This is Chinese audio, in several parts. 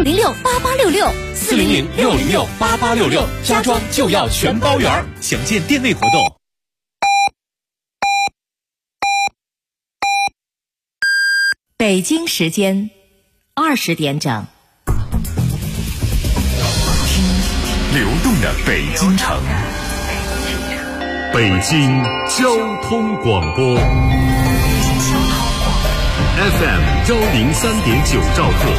400-606-8866，家装就要全包圆。详见店内活动。 北京时间20点整。 流动的北京城，北京交通广播 FM 103.9兆赫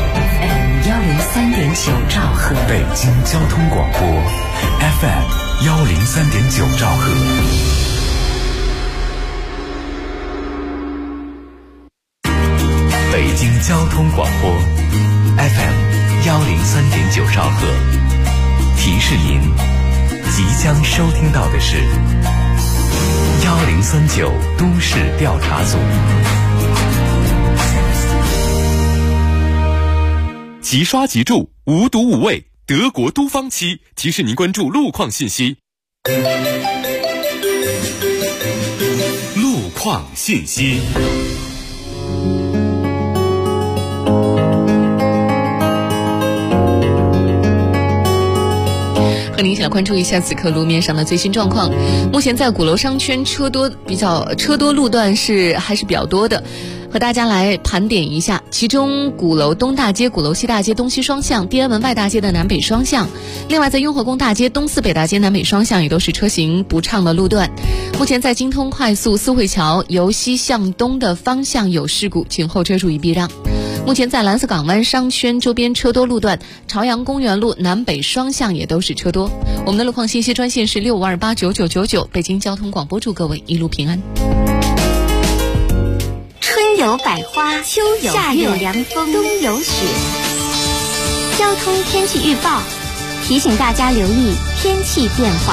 103.9兆赫， 北京交通广播 FM 103.9兆赫。北京交通广播 FM 103.9兆赫。提示您，即将收听到的是1039都市调查组。 即刷即住，无毒无味，德国都方漆提示您关注路况信息。路况信息。 和您一起来关注一下此刻路面上的最新状况。目前在鼓楼商圈车多路段还是比较多的，和大家来盘点一下。其中鼓楼东大街、鼓楼西大街东西双向、地安门外大街的南北双向，另外在雍和宫大街东四北大街南北双向也都是车行不畅的路段。目前在京通快速四惠桥由西向东的方向有事故，请后车注意避让。目前在蓝色港湾商圈周边车多路段，朝阳公园路南北双向也都是车多。我们的路况信息专线是65289999，北京交通广播祝各位一路平安。 春有百花，秋有夏有凉风，冬有雪。交通天气预报提醒大家留意天气变化。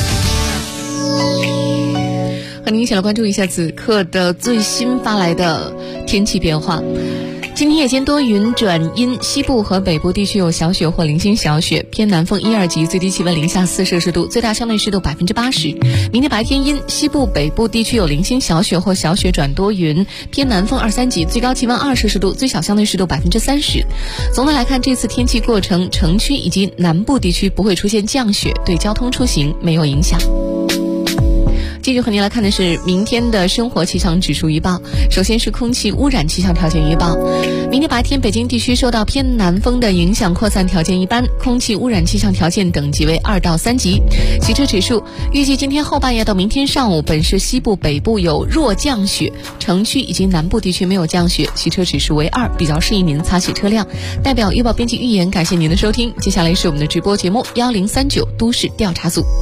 和您一起来关注一下此刻的最新发来的天气变化。今天夜间多云转阴，西部和北部地区有小雪或零星小雪，偏南风1、2级，最低气温零下4摄氏度，最大相对湿度80%。明天白天阴，西部北部地区有零星小雪或小雪转多云，偏南风2、3级，最高气温2摄氏度，最小相对湿度30%。总的来看，这次天气过程，城区以及南部地区不会出现降雪，对交通出行没有影响。继续和您来看的是明天的生活气象指数预报。首先是空气污染气象条件预报。明天白天北京地区受到偏南风的影响，扩散条件一般，空气污染气象条件等级为2到3级。洗车指数预计今天后半夜到明天上午，本市西部北部有弱降雪，城区以及南部地区没有降雪，洗车指数为2，比较适宜您擦洗车辆。代表预报编辑预言，感谢您的收听。接下来是我们的直播节目1039都市调查组。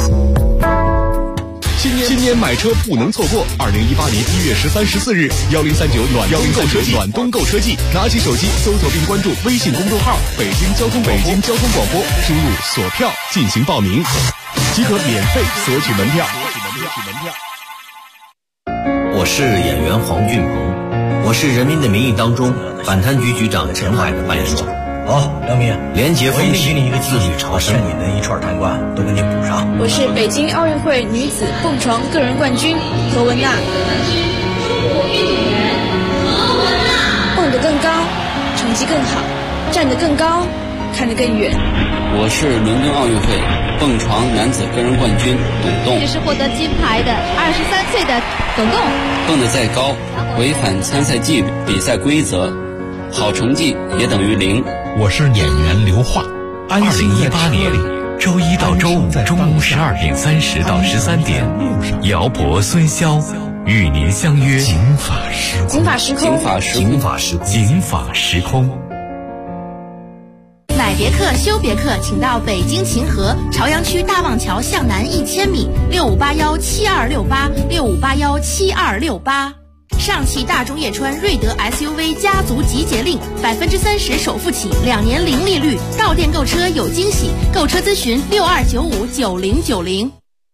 新年买车不能错过！2018年1月13、14日，1039暖冬购车季，拿起手机搜索并关注微信公众号“北京交通广播”，输入锁票进行报名，即可免费索取门票。 我是演员黄俊鹏，我是《人民的名义》当中反贪局局长陈海的扮演者。 好，梁明， 廉洁风气， 给你一个自律朝生， 欠你的一串贪官都给你补上。 我是北京奥运会女子蹦床个人冠军何文娜。蹦得更高，成绩更好，站得更高，看得更远。 我是伦敦奥运会蹦床男子个人冠军董栋。 这是获得金牌的23岁的董栋。 蹦得再高，违反参赛纪律、比赛规则，好成绩也等于0。 我是演员刘桦。2018年周一到周五中午12点30到13点，姚博、孙骁与您相约警法时空。 买别克休别克，请到北京秦河朝阳区大望桥向南1000米，65817268，65817268。上汽大众叶川锐德 SUV 家族集结令，30%首付起，2年零利率，到店购车有惊喜，购车咨询62959090。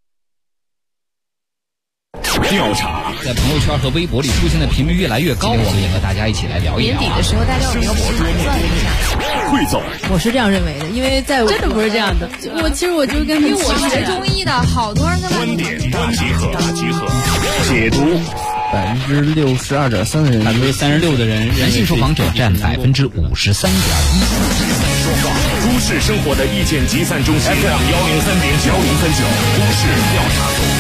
调查在朋友圈和微博里出现的频率越来越高，我们也和大家一起来聊一聊。 年底的时候，大家有没有盘算一下？ 汇总， 我是这样认为的，因为在真的不是这样的。我就跟因为我学中医的，好多人在观点大集合，解读。 62.3%的人， 36%的人，男性受访者占53.1%。 市生活的意见集散中心 FM 103.9都市调查组。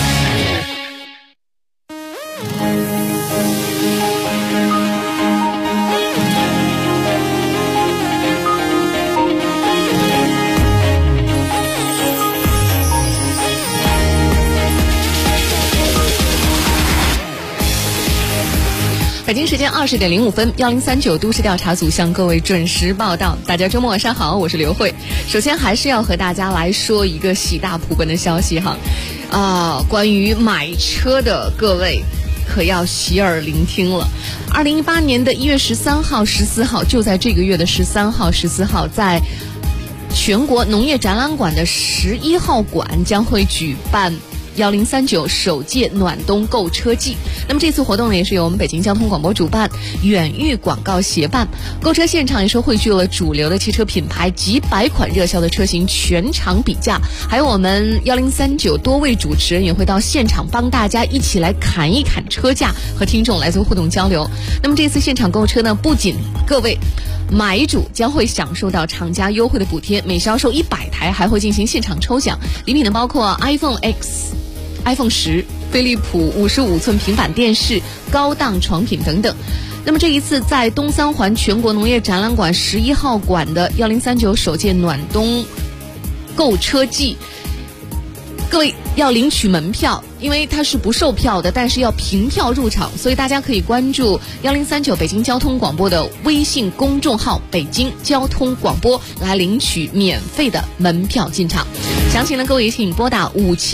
北京时间20点05分，1039都市调查组向各位准时报道。大家周末晚上好，我是刘慧。首先还是要和大家来说一个喜大普奔的消息哈，关于买车的各位可要洗耳聆听了。2018年的1月13号、14号，就在这个月的13号、14号，在全国农业展览馆的11号馆将会举办1039首届暖冬购车季。那么这次活动呢，也是由我们北京交通广播主办，远域广告协办。购车现场也是汇聚了主流的汽车品牌几百款热销的车型全场比价，还有我们1039多位主持人也会到现场帮大家一起来砍一砍车价，和听众来做互动交流。那么这次现场购车呢，不仅各位买主将会享受到厂家优惠的补贴，每销售100台还会进行现场抽奖，礼品呢包括 iPhone X、iPhone 10、飞利浦55寸平板电视、高档床品等等。那么这一次在东三环全国农业展览馆11号馆的1039首届暖冬购车季，各位要领取门票，因为它是不售票的，但是要凭票入场，所以大家可以关注1039北京交通广播的微信公众号北京交通广播来领取免费的门票进场。详情呢，各位请拨打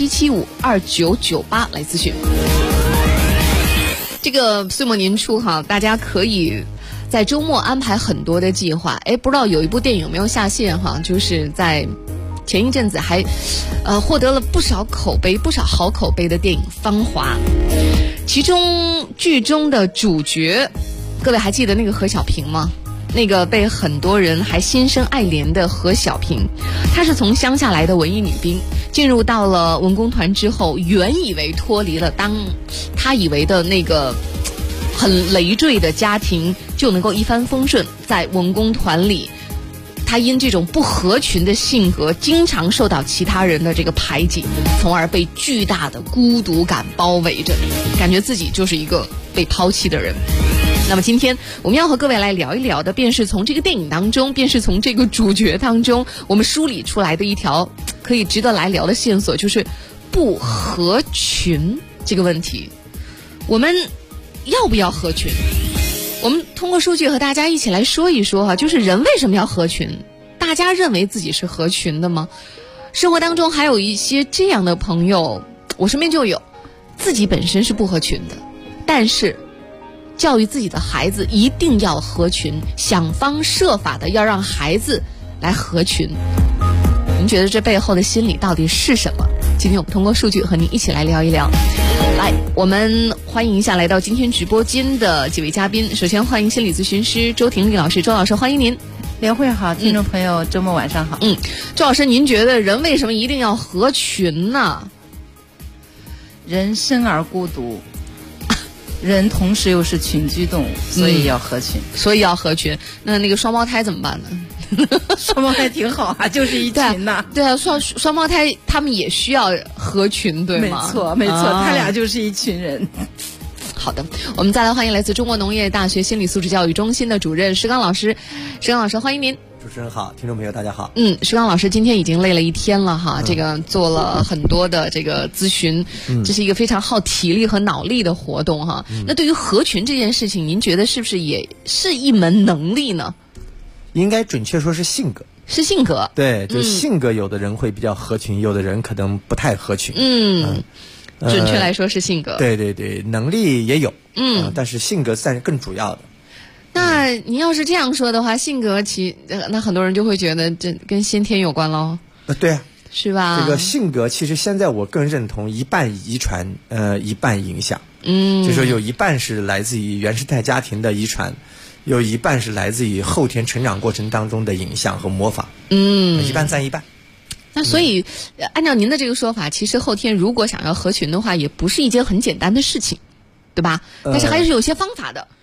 57752998来咨询。这个岁末年初哈，大家可以在周末安排很多的计划。不知道有一部电影有没有下线哈，就是在前一阵子还获得了不少好口碑的电影《芳华》，其中剧中的主角，各位还记得那个何小萍吗？那个被很多人还心生爱怜的何小萍，她是从乡下来的文艺女兵，进入到了文工团之后，原以为脱离了她以为的那个很累赘的家庭就能够一帆风顺，在文工团里他因这种不合群的性格，经常受到其他人的这个排挤，从而被巨大的孤独感包围着，感觉自己就是一个被抛弃的人。那么今天我们要和各位来聊一聊的，便是从这个电影当中，便是从这个主角当中，我们梳理出来的一条可以值得来聊的线索，就是不合群这个问题。我们要不要合群？我们通过数据和大家一起来说一说哈，就是人为什么要合群？大家认为自己是合群的吗？生活当中还有一些这样的朋友，我身边就有，自己本身是不合群的，但是教育自己的孩子一定要合群，想方设法的要让孩子来合群。您觉得这背后的心理到底是什么？今天我们通过数据和您一起来聊一聊。来，我们欢迎一下来到今天直播间的几位嘉宾。首先欢迎心理咨询师周婷丽老师，周老师欢迎您。 刘慧好，听众朋友，周末晚上好。 周老师，您觉得人为什么一定要合群呢？ 人生而孤独，人同时又是群居动物，所以要合群。 那个双胞胎怎么办呢？ 双胞胎挺好啊，就是一群呐。 对啊，双胞胎他们也需要合群，对吗？ 没错，他俩就是一群人。 好的，我们再来欢迎来自中国农业大学心理素质教育中心的主任石刚老师。石刚老师，欢迎您。 主持人好，听众朋友大家好。 石刚老师今天已经累了一天了哈，这个做了很多的这个咨询，这是一个非常耗体力和脑力的活动哈。那对于合群这件事情，您觉得是不是也是一门能力呢？ 应该准确说是性格。 是性格。 对，就性格，有的人会比较合群，有的人可能不太合群。 准确来说是性格。 对，能力也有，但是性格算是更主要的。 那您要是这样说的话，性格那很多人就会觉得这跟先天有关喽。 对啊， 是吧？ 这个性格其实现在我更认同一半遗传，一半影响。就说有一半是来自于原生态家庭的遗传，有一半是来自于后天成长过程当中的影响和模仿。一半占一半。 那所以，按照您的这个说法，其实后天如果想要合群的话，也不是一件很简单的事情，对吧？但是还是有些方法的。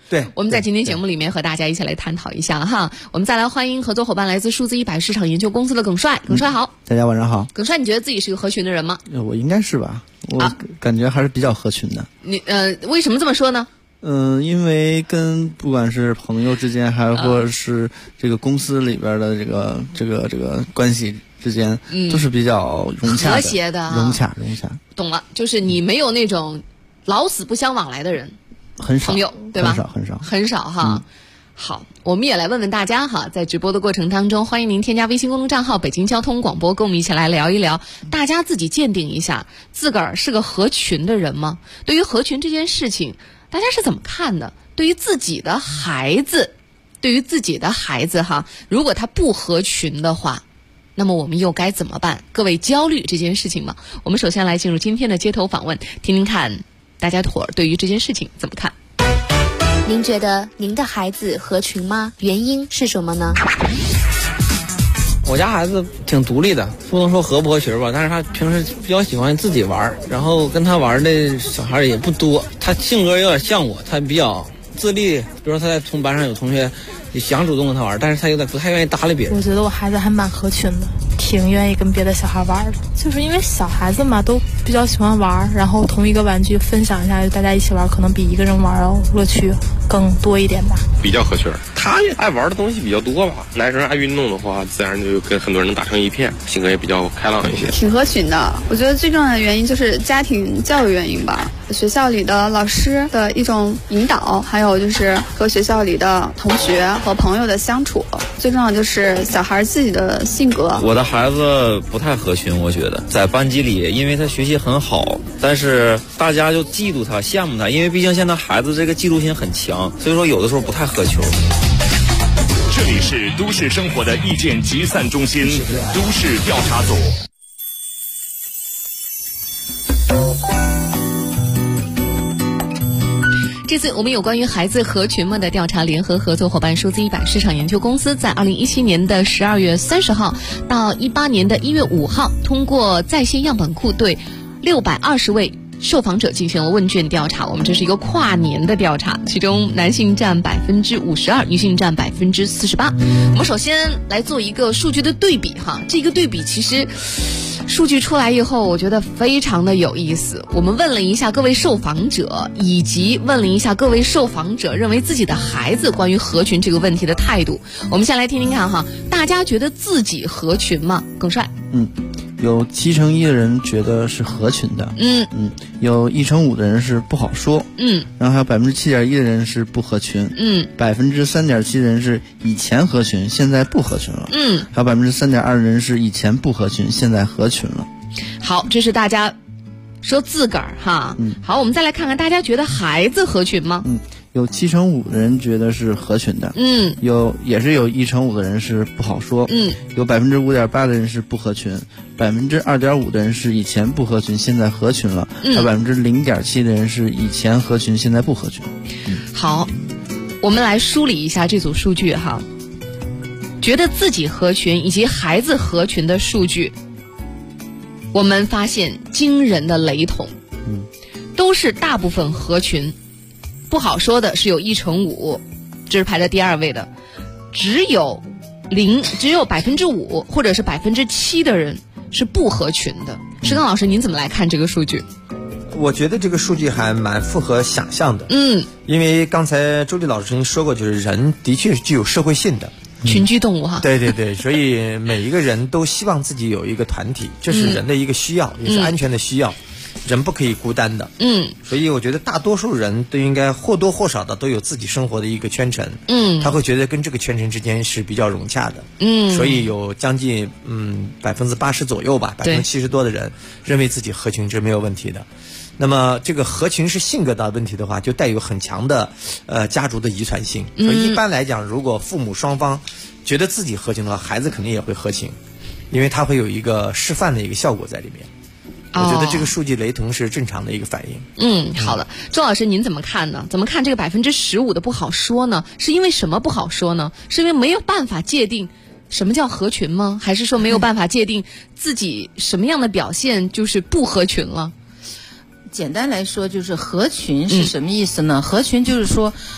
对， 我们在今天节目里面和大家一起来探讨一下哈。我们再来欢迎合作伙伴来自数字100市场研究公司的耿帅。耿帅好。 大家晚上好。 耿帅，你觉得自己是个合群的人吗？ 我应该是吧，我感觉还是比较合群的。 你为什么这么说呢？ 因为跟不管是朋友之间，还或者是这个公司里边的这个关系之间，都是比较融洽的、 和谐的、 融洽。 懂了，就是你没有那种老死不相往来的人， 很少， 朋友对吧？ 很少哈。好，我们也来问问大家哈，在直播的过程当中，欢迎您添加微信公众账号北京交通广播，跟我们一起来聊一聊，大家自己鉴定一下自个儿是个合群的人吗？对于合群这件事情，大家是怎么看的？对于自己的孩子哈，如果他不合群的话，那么我们又该怎么办？各位焦虑这件事情吗？我们首先来进入今天的街头访问，听听看大家伙儿对于这件事情怎么看。 您觉得您的孩子合群吗？原因是什么呢？ 我家孩子挺独立的，不能说合不合群吧，但是他平时比较喜欢自己玩，然后跟他玩的小孩也不多。他性格有点像我，他比较自立，比如说他在同班上有同学也想主动跟他玩，但是他有点不太愿意搭理别人。 我觉得我孩子还蛮合群的，挺愿意跟别的小孩玩的，就是因为小孩子嘛都比较喜欢玩，然后同一个玩具分享一下，大家一起玩可能比一个人玩乐趣更多一点吧。 比较合群，他也爱玩的东西比较多吧。男生爱运动的话，自然就跟很多人能打成一片，性格也比较开朗一些。 挺合群的，我觉得最重要的原因就是家庭教育原因吧，学校里的老师的一种引导，还有就是和学校里的同学和朋友的相处，最重要就是小孩自己的性格。 我的孩子不太合群，我觉得在班级里，因为他学习很好，但是大家就嫉妒他、羡慕他，因为毕竟现在孩子这个嫉妒心很强，所以说有的时候不太合群。 这里是都市生活的意见集散中心，都市调查组。 这次我们有关于孩子合群吗的调查联合合作伙伴数字100市场研究公司在2017年的12月30号到18年的1月5号，通过在线样本库对620位受访者进行了问卷调查。我们这是一个跨年的调查，其中男性占52%，女性占48%。我们首先来做一个数据的对比哈，这个对比其实数据出来以后，我觉得非常的有意思。我们问了一下各位受访者，以及问了一下各位受访者认为自己的孩子关于合群这个问题的态度。我们先来听听看哈，大家觉得自己合群吗？耿帅。 有71%的人觉得是合群的，有1/5的人是不好说，然后还有7.1%的人是不合群，3.7%的人是以前合群，现在不合群了，还有3.2%的人是以前不合群，现在合群了。 好，这是大家说自个儿哈。好，我们再来看看大家觉得孩子合群吗？ 有7/5的人觉得是合群的，也是有1/5的人是不好说，有5.8%的人是不合群，2.5%的人是以前不合群，现在合群了，还有0.7%的人是以前合群，现在不合群。 好，我们来梳理一下这组数据哈，觉得自己合群以及孩子合群的数据，我们发现惊人的雷同，都是大部分合群。不好说的是有1/5，这是排在第2位的，只有5%或者是7%的人是不合群的。石刚老师，您怎么来看这个数据？ 我觉得这个数据还蛮符合想象的，因为刚才周丽老师曾经说过，就是人的确是具有社会性的。 群居动物哈， 对，所以每一个人都希望自己有一个团体，这是人的一个需要，也是安全的需要。人不可以孤单的，所以我觉得大多数人都应该或多或少的都有自己生活的一个圈层，他会觉得跟这个圈层之间是比较融洽的，所以有将近80%左右吧，70%多的人认为自己合群是没有问题的。那么这个合群是性格的问题的话，就带有很强的家族的遗传性，所以一般来讲，如果父母双方觉得自己合群的话，孩子肯定也会合群，因为他会有一个示范的一个效果在里面。我觉得这个数据雷同是正常的一个反应。 好的，周老师您怎么看呢？怎么看这个15%的不好说呢？是因为什么不好说呢？是因为没有办法界定什么叫合群吗？还是说没有办法界定自己什么样的表现就是不合群了？ 简单来说，就是合群是什么意思呢？合群就是说，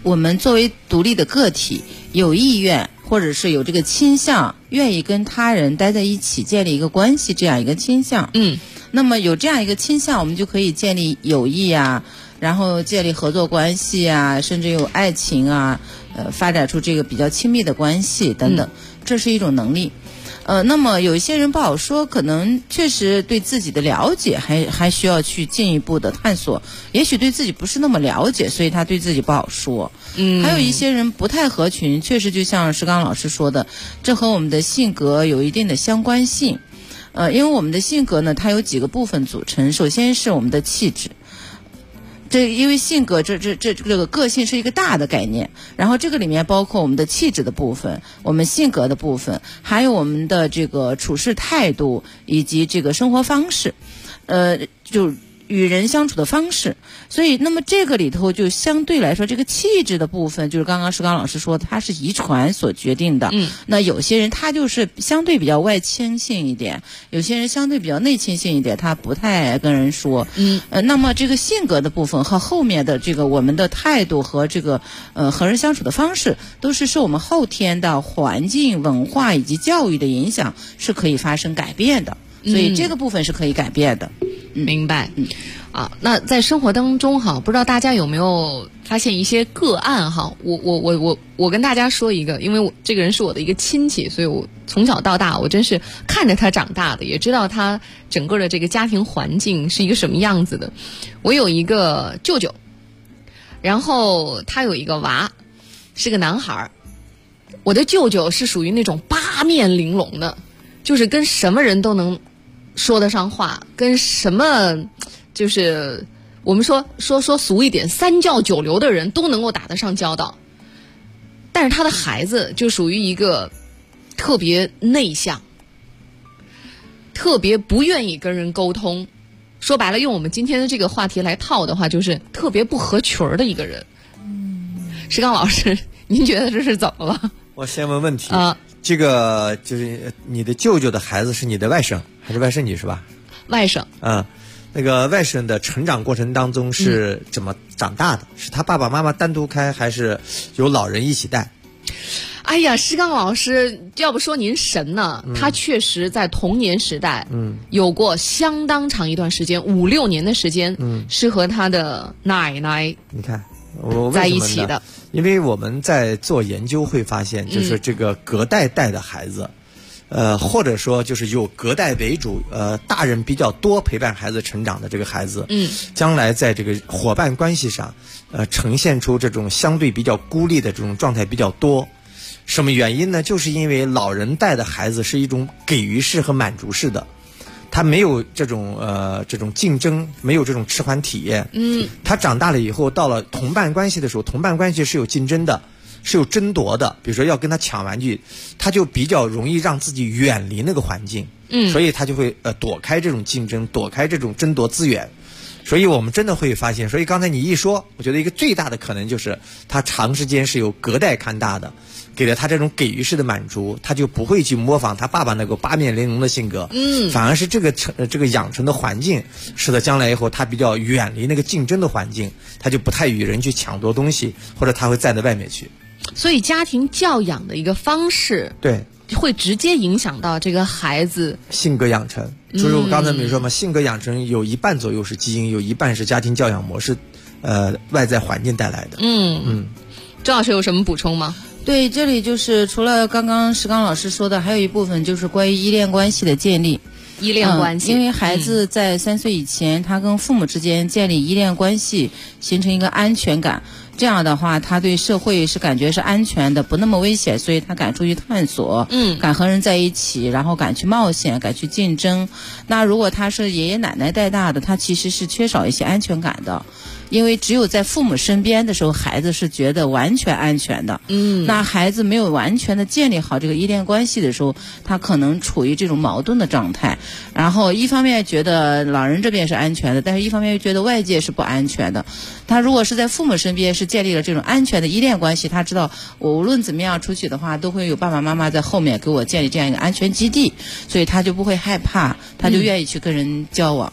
我们作为独立的个体，有意愿或者是有这个倾向，愿意跟他人待在一起，建立一个关系，这样一个倾向。那么有这样一个倾向，我们就可以建立友谊啊，然后建立合作关系啊，甚至有爱情啊，发展出这个比较亲密的关系等等，这是一种能力。那么有一些人不好说，可能确实对自己的了解还需要去进一步的探索，也许对自己不是那么了解，所以他对自己不好说。还有一些人不太合群，确实就像石刚老师说的，这和我们的性格有一定的相关性。因为我们的性格呢，它有几个部分组成，首先是我们的气质。因为性格这个个性是一个大的概念，然后这个里面包括我们的气质的部分，我们性格的部分，还有我们的这个处事态度以及这个生活方式，就与人相处的方式。所以那么这个里头就相对来说，这个气质的部分就是刚刚石刚老师说它是遗传所决定的。那有些人他就是相对比较外倾性一点，有些人相对比较内倾性一点，他不太爱跟人说。那么这个性格的部分和后面的这个我们的态度和这个和人相处的方式，都是受我们后天的环境、文化以及教育的影响，是可以发生改变的。所以这个部分是可以改变的。 明白。那在生活当中哈，不知道大家有没有发现一些个案哈？我跟大家说一个，因为这个人是我的一个亲戚，所以我从小到大我真是看着他长大的，也知道他整个的这个家庭环境是一个什么样子的。我有一个舅舅，然后他有一个娃，是个男孩。我的舅舅是属于那种八面玲珑的，就是跟什么人都能说得上话，跟什么就是我们说俗一点，三教九流的人都能够打得上交道。但是他的孩子就属于一个特别内向，特别不愿意跟人沟通，说白了用我们今天的这个话题来套的话，就是特别不合群的一个人。石刚老师，您觉得这是怎么了？ 我先问问题这个就是你的舅舅的孩子是你的外甥还是外甥女是吧？ 外甥。 那个外甥的成长过程当中是怎么长大的？是他爸爸妈妈单独开，还是有老人一起带？ 哎呀，石刚老师，要不说您神呢，他确实在童年时代，有过相当长一段时间，5、6年的时间，是和他的奶奶， 你看我在一起的。 因为我们在做研究会发现，就是这个隔代带的孩子，或者说就是有隔代为主，大人比较多陪伴孩子成长的这个孩子，将来在这个伙伴关系上，呈现出这种相对比较孤立的这种状态比较多。什么原因呢？就是因为老人带的孩子是一种给予式和满足式的，他没有这种竞争，没有这种吃缓体验。他长大了以后，到了同伴关系的时候，同伴关系是有竞争的，是有争夺的。比如说要跟他抢玩具，他就比较容易让自己远离那个环境。所以他就会躲开这种竞争，躲开这种争夺资源。所以我们真的会发现，所以刚才你一说，我觉得一个最大的可能就是他长时间是有隔代看大的，给了他这种给予式的满足，他就不会去模仿他爸爸那个八面玲珑的性格，反而是这个养成的环境，使得将来以后他比较远离那个竞争的环境，他就不太与人去抢夺东西，或者他会站在外面去。 所以家庭教养的一个方式， 对， 会直接影响到这个孩子性格养成。就是我刚才没说嘛，性格养成有一半左右是基因，有一半是家庭教养模式，外在环境带来的。 周老师有什么补充吗？ 对，这里就是除了刚刚石刚老师说的，还有一部分就是关于依恋关系的建立。 依恋关系， 因为孩子在3岁以前，他跟父母之间建立依恋关系，形成一个安全感。这样的话，他对社会是感觉是安全的，不那么危险，所以他敢出去探索，敢和人在一起，然后敢去冒险，敢去竞争。那如果他是爷爷奶奶带大的，他其实是缺少一些安全感的。因为只有在父母身边的时候，孩子是觉得完全安全的。那孩子没有完全的建立好这个依恋关系的时候，他可能处于这种矛盾的状态。然后一方面觉得老人这边是安全的，但是一方面又觉得外界是不安全的。他如果是在父母身边是建立了这种安全的依恋关系，他知道我无论怎么样出去的话，都会有爸爸妈妈在后面给我建立这样一个安全基地，所以他就不会害怕，他就愿意去跟人交往。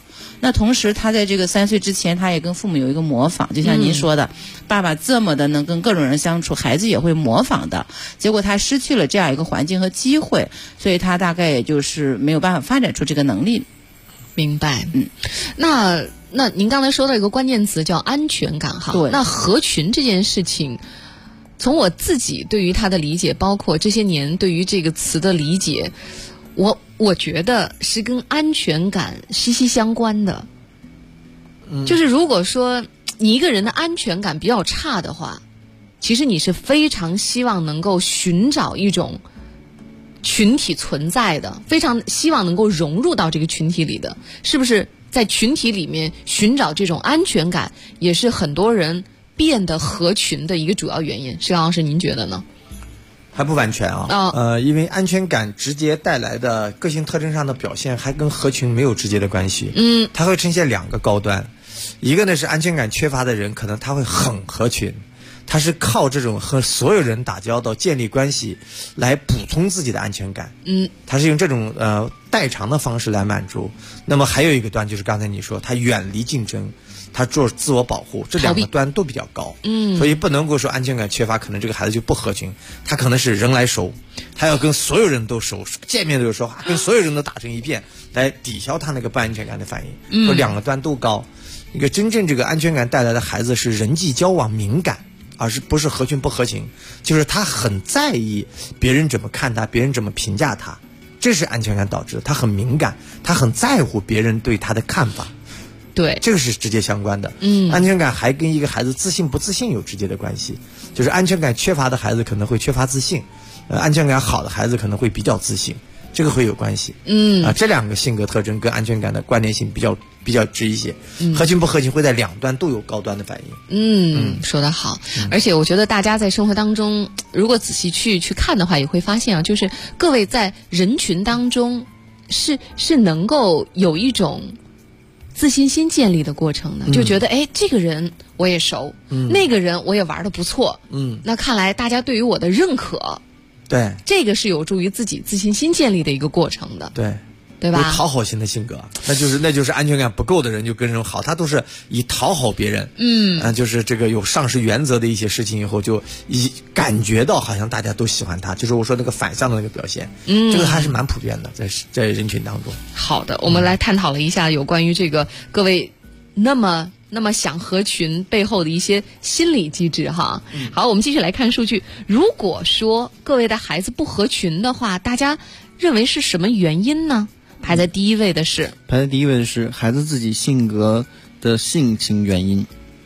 那同时他在这个3岁之前，他也跟父母有一个模仿，就像您说的，爸爸这么的能跟各种人相处，孩子也会模仿的。结果他失去了这样一个环境和机会，所以他大概也就是没有办法发展出这个能力。 明白。那您刚才说到一个关键词叫安全感哈。 对。 那合群这件事情，从我自己对于它的理解，包括这些年对于这个词的理解，我觉得是跟安全感息息相关的。就是如果说你一个人的安全感比较差的话，其实你是非常希望能够寻找一种群体存在的，非常希望能够融入到这个群体里的，是不是？在群体里面寻找这种安全感，也是很多人变得合群的一个主要原因。石刚老师，您觉得呢？ 还不完全啊。因为安全感直接带来的个性特征上的表现，还跟合群没有直接的关系。它会呈现2个高端，一个呢是安全感缺乏的人，可能他会很合群。他是靠这种和所有人打交道、建立关系来补充自己的安全感。他是用这种代偿的方式来满足。那么还有一个端就是刚才你说，他远离竞争，他做自我保护，这2个端都比较高。所以不能够说安全感缺乏，可能这个孩子就不合群。他可能是人来熟，他要跟所有人都熟，见面都说话，跟所有人都打成一片，来抵消他那个不安全感的反应。说2个端都高。一个真正这个安全感带来的孩子是人际交往敏感。而是不是合群不合群，就是他很在意别人怎么看他，别人怎么评价他，这是安全感导致的。他很敏感，他很在乎别人对他的看法。 对， 这个是直接相关的。安全感还跟一个孩子自信不自信有直接的关系。就是安全感缺乏的孩子可能会缺乏自信，安全感好的孩子可能会比较自信，这个会有关系。这2个性格特征跟安全感的关联性比较直一些。合群不合群会在2端都有高端的反应。 说得好。而且我觉得大家在生活当中，如果仔细去看的话，也会发现啊，就是各位在人群当中是能够有一种自信心建立的过程的，就觉得这个人我也熟，那个人我也玩得不错，那看来大家对于我的认可， 对， 这个是有助于自己自信心建立的一个过程的。对吧？ 有讨好型的性格，那就是安全感不够的人就跟人好，他都是以讨好别人。就是这个有丧失原则的一些事情以后，就感觉到好像大家都喜欢他，就是我说那个反向的那个表现。这个还是蛮普遍的，在人群当中。 好的，我们来探讨了一下有关于这个各位那么想合群背后的一些心理机制哈。好，我们继续来看数据。如果说各位的孩子不合群的话，大家认为是什么原因呢？排在第一位的是孩子自己性格的性情原因。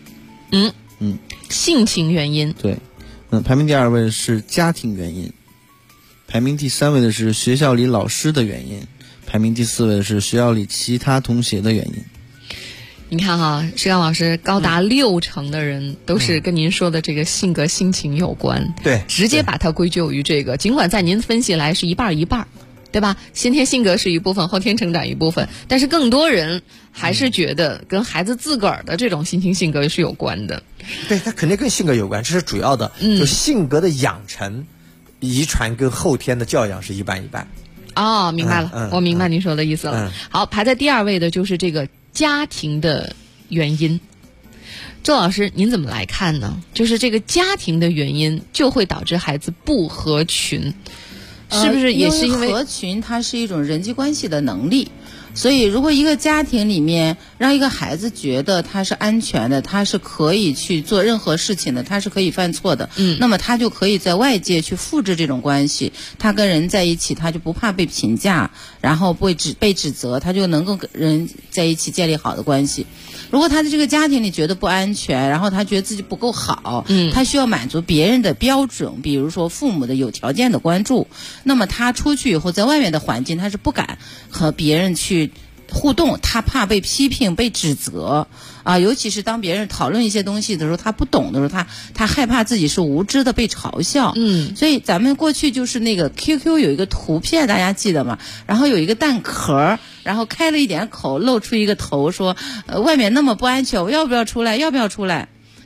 性情原因。 对。排名第2位是家庭原因，排名第3位的是学校里老师的原因，排名第4位的是学校里其他同学的原因。 你看哈，石刚老师，高达60%的人都是跟您说的这个性格性情有关。 对， 直接把它归咎于这个，尽管在您分析来是一半一半，对吧？先天性格是一部分，后天成长一部分，但是更多人还是觉得跟孩子自个儿的这种心情性格是有关的。 对，它肯定跟性格有关，这是主要的。就性格的养成、遗传跟后天的教养是一半一半。 明白了，我明白您说的意思了。好，排在第2位的就是这个家庭的原因。周老师，您怎么来看呢？就是这个家庭的原因就会导致孩子不合群。是不是也是因为合群它是一种人际关系的能力，所以如果一个家庭里面让一个孩子觉得他是安全的，他是可以去做任何事情的，他是可以犯错的，那么他就可以在外界去复制这种关系，他跟人在一起他就不怕被评价，然后被指责，他就能够跟人在一起建立好的关系。如果他在这个家庭里觉得不安全，然后他觉得自己不够好，他需要满足别人的标准，比如说父母的有条件的关注，那么他出去以后在外面的环境他是不敢和别人去互动，他怕被批评被指责尤其是当别人讨论一些东西的时候，他不懂的时候，他害怕自己是无知的被嘲笑。所以咱们过去就是那个 QQ 有一个图片，大家记得吗？然后有一个蛋壳，然后开了一点口，露出一个头，说外面那么不安全，我要不要出来？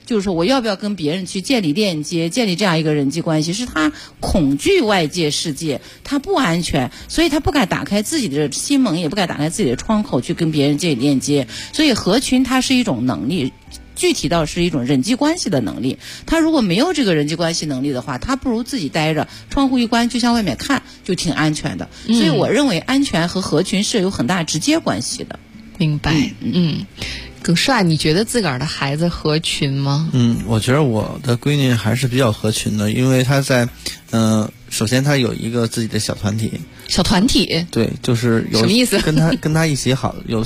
就是说我要不要跟别人去建立链接，建立这样一个人际关系，是他恐惧外界世界，他不安全，所以他不敢打开自己的心门，也不敢打开自己的窗口去跟别人建立链接。所以合群它是一种能力，具体到是一种人际关系的能力。他如果没有这个人际关系能力的话，他不如自己待着，窗户一关就向外面看，就挺安全的。所以我认为安全和合群是有很大直接关系的。 明白。耿帅，你觉得自个儿的孩子合群吗？ 我觉得我的闺女还是比较合群的，因为她在首先她有一个自己的小团体。 小团体？ 对，就是有什么意思？ 跟她一起好，有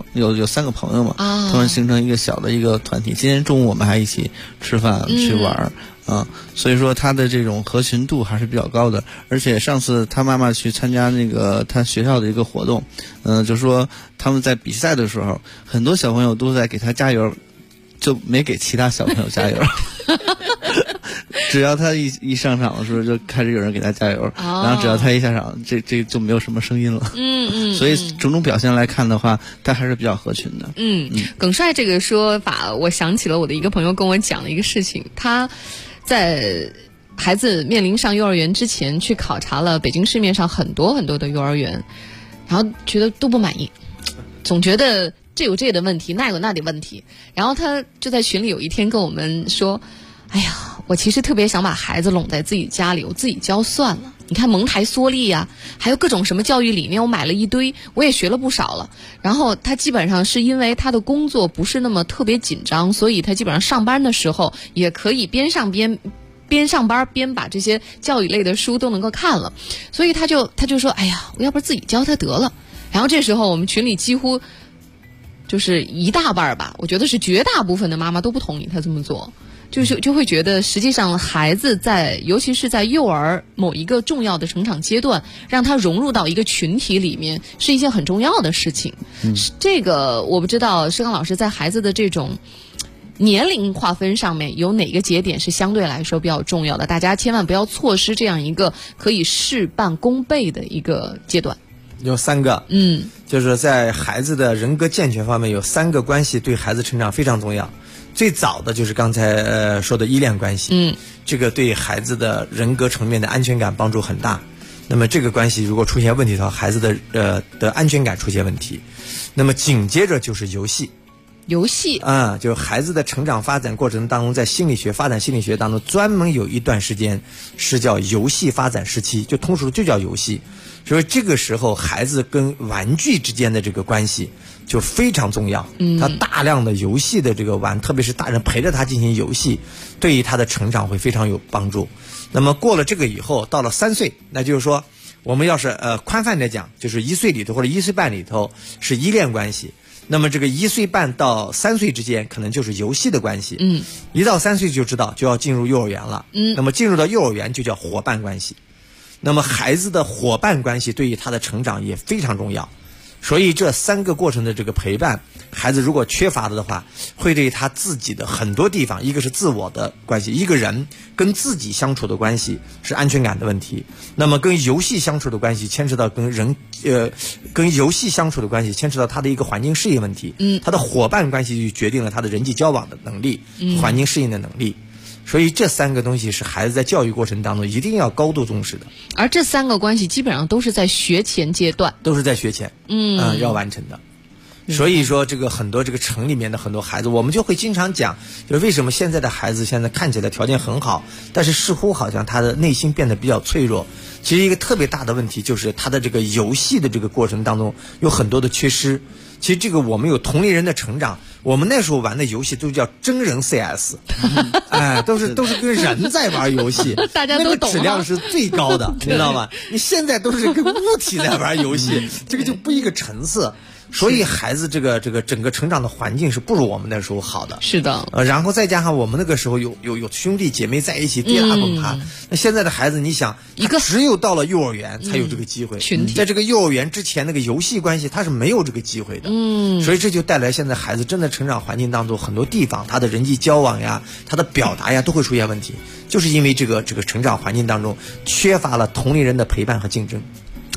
3个朋友嘛，他们形成一个小的一个团体。今天中午我们还一起吃饭去玩所以说她的这种合群度还是比较高的。而且上次她妈妈去参加那个她学校的一个活动，就说他们在比赛的时候，很多小朋友都在给她加油，就没给其他小朋友加油。只要他一上场的时候，就开始有人给他加油，然后只要他一下场，这就没有什么声音了。所以种种表现来看的话，他还是比较合群的。 耿帅这个说法，我想起了我的一个朋友跟我讲了一个事情，他在孩子面临上幼儿园之前去考察了北京市面上很多很多的幼儿园，然后觉得都不满意，总觉得这有这的问题，那有那的问题。然后他就在群里有一天跟我们说，哎呀，我其实特别想把孩子拢在自己家里，我自己教算了。你看蒙台梭利呀，还有各种什么教育理念，我买了一堆，我也学了不少了。然后他基本上是因为他的工作不是那么特别紧张，所以他基本上上班的时候也可以边上班边把这些教育类的书都能够看了。所以他就说，哎呀，我要不自己教他得了。然后这时候我们群里几乎就是一大半吧，我觉得是绝大部分的妈妈都不同意他这么做。就会觉得实际上孩子尤其是在幼儿某一个重要的成长阶段，让他融入到一个群体里面是一件很重要的事情。这个我不知道施刚老师在孩子的这种年龄划分上面有哪个节点是相对来说比较重要的，大家千万不要错失这样一个可以事半功倍的一个阶段。 有3个，就是在孩子的人格健全方面有3个关系对孩子成长非常重要。最早的就是刚才说的依恋关系，这个对孩子的人格层面的安全感帮助很大。那么这个关系如果出现问题的话，孩子的安全感出现问题。那么紧接着就是游戏就孩子的成长发展过程当中，在发展心理学当中专门有一段时间是叫游戏发展时期，就通俗就叫游戏。所以这个时候孩子跟玩具之间的这个关系就非常重要。他大量的游戏的这个玩，特别是大人陪着他进行游戏，对于他的成长会非常有帮助。那么过了这个以后，到了3岁，那就是说我们要是宽泛的讲，就是1岁里头或者1岁半里头是依恋关系，那么这个1岁半到3岁之间可能就是游戏的关系。1到3岁就知道就要进入幼儿园了。那么进入到幼儿园就叫伙伴关系。那么孩子的伙伴关系对于他的成长也非常重要。所以这3个过程的这个陪伴，孩子如果缺乏了的话，会对他自己的很多地方，一个是自我的关系，一个人跟自己相处的关系是安全感的问题。那么跟游戏相处的关系牵扯到跟游戏相处的关系牵扯到他的一个环境适应问题。他的伙伴关系就决定了他的人际交往的能力，环境适应的能力。所以这3个东西是孩子在教育过程当中一定要高度重视的。 而这3个关系基本上都是在学前阶段， 都是在学前要完成的。所以说这个很多这个城里面的很多孩子，我们就会经常讲，就是为什么现在的孩子现在看起来条件很好，但是似乎好像他的内心变得比较脆弱。其实一个特别大的问题就是他的这个游戏的这个过程当中有很多的缺失。其实这个我们有同龄人的成长，我们那时候玩的游戏都叫真人 CS， 都是跟人在玩游戏， 大家都懂， 那个质量是最高的，你知道吗？你现在都是跟物体在玩游戏，这个就不一个层次。所以孩子这个整个成长的环境是不如我们那时候好的。 是的。 然后再加上我们那个时候有兄弟姐妹在一起跌打滚爬。那现在的孩子，你想，只有到了幼儿园才有这个机会。 群体。 在这个幼儿园之前，那个游戏关系他是没有这个机会的。所以这就带来现在孩子真的成长环境当中很多地方，他的人际交往呀，他的表达呀，都会出现问题，就是因为这个成长环境当中缺乏了同龄人的陪伴和竞争。 哎呀，这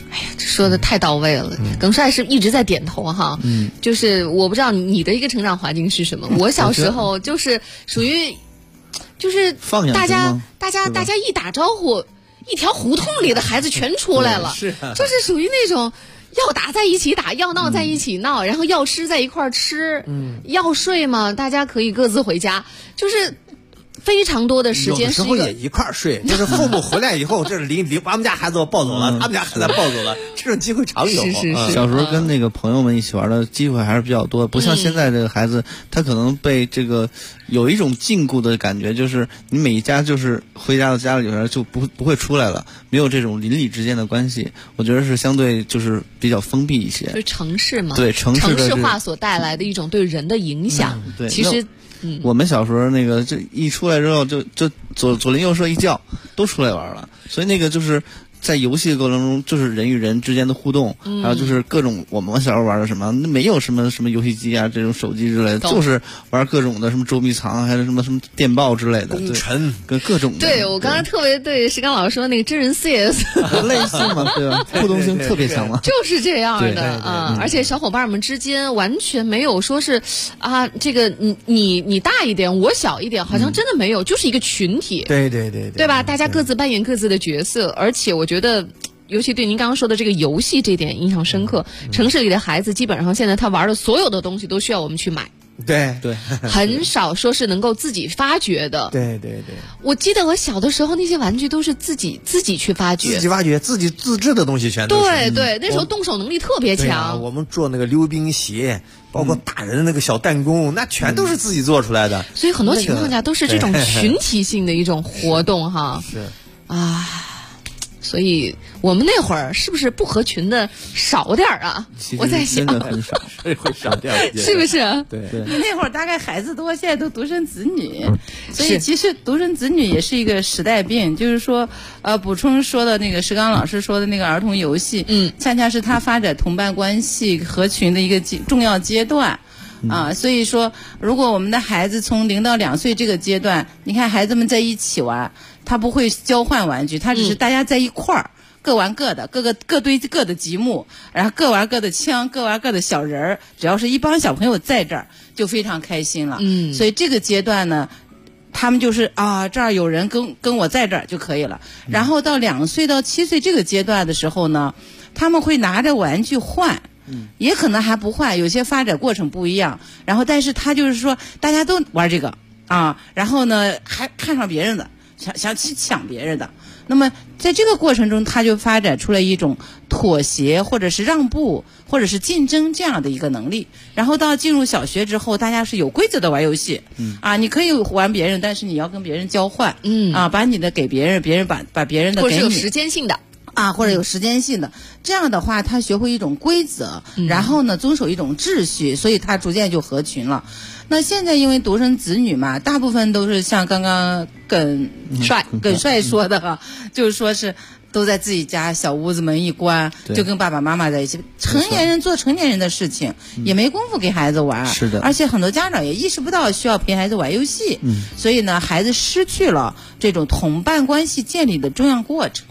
说的太到位了。耿帅是一直在点头哈。就是我不知道你的一个成长环境是什么。我小时候就是属于，就是大家一打招呼，一条胡同里的孩子全出来了，就是属于那种。要打在一起打，要闹在一起闹，然后要吃在一块儿吃，要睡嘛，大家可以各自回家，就是非常多的时间。 有时候也一块儿睡，就是父母回来以后，这是把我们家孩子我抱走了，他们家孩子抱走了，这种机会常有。 是。 小时候跟那个朋友们一起玩的机会还是比较多，不像现在这个孩子，他可能被这个有一种禁锢的感觉，就是你每一家就是回家到家里边就不会出来了，没有这种邻里之间的关系，我觉得是相对就是比较封闭一些。 就是城市嘛， 对城市化所带来的一种对人的影响。 对， 其实。 我们小时候那个，这一出来之后就左邻右舍一叫都出来玩了，所以那个就是在游戏过程中，就是人与人之间的互动，还有就是各种我们小时候玩的什么，没有什么游戏机啊，这种手机之类的，就是玩各种的什么捉迷藏，还有什么电报之类的， 工程跟各种的。 对，我刚才特别对石刚老师说那个真人 CS 类似嘛，对吧？互动性特别强嘛， 就是这样的啊！而且小伙伴们之间完全没有说是啊，这个你大一点，我小一点，好像真的没有，就是一个群体。 对吧？大家各自扮演各自的角色，而且我觉得。尤其对您刚刚说的这个游戏这点印象深刻。城市里的孩子基本上现在他玩的所有的东西都需要我们去买， 对， 很少说是能够自己发掘的。 对。 我记得我小的时候那些玩具都是自己去发掘， 自己自制的东西全都是。对，那时候动手能力特别强。 我们做那个溜冰鞋，包括打人的那个小弹弓，那全都是自己做出来的。 所以很多情况下都是这种群体性的一种活动哈。 是啊。所以我们那会儿是不是不合群的少点啊？我在想， 真的很少， 会少点， 是不是？ 对。 那会儿大概孩子多，现在都独生子女，所以其实独生子女也是一个时代病。就是说，补充说的那个石刚老师说的那个儿童游戏，恰恰是他发展同伴关系、合群的一个重要阶段。所以说，如果我们的孩子从0到2岁这个阶段，你看孩子们在一起玩，他不会交换玩具，他只是大家在一块儿，各玩各的，各堆各的积木，然后各玩各的枪，各玩各的小人儿。只要是一帮小朋友在这儿，就非常开心了。所以这个阶段呢，他们就是这儿有人跟我在这儿就可以了。然后到2岁到7岁这个阶段的时候呢，他们会拿着玩具换。也可能还不换，有些发展过程不一样。然后，但是他就是说，大家都玩这个然后呢，还看上别人的，想去抢别人的。那么，在这个过程中，他就发展出了一种妥协，或者是让步，或者是竞争这样的一个能力。然后到进入小学之后，大家是有规则的玩游戏。你可以玩别人，但是你要跟别人交换。把你的给别人，别人把别人的给你， 或者有时间性的。 或者有时间性的，这样的话他学会一种规则，然后呢遵守一种秩序，所以他逐渐就合群了。那现在因为独生子女嘛，大部分都是像刚刚耿帅说的就是说是都在自己家小屋子门一关，就跟爸爸妈妈在一起，成年人做成年人的事情，也没工夫给孩子玩。 是的， 而且很多家长也意识不到需要陪孩子玩游戏，所以呢，孩子失去了这种同伴关系建立的重要过程。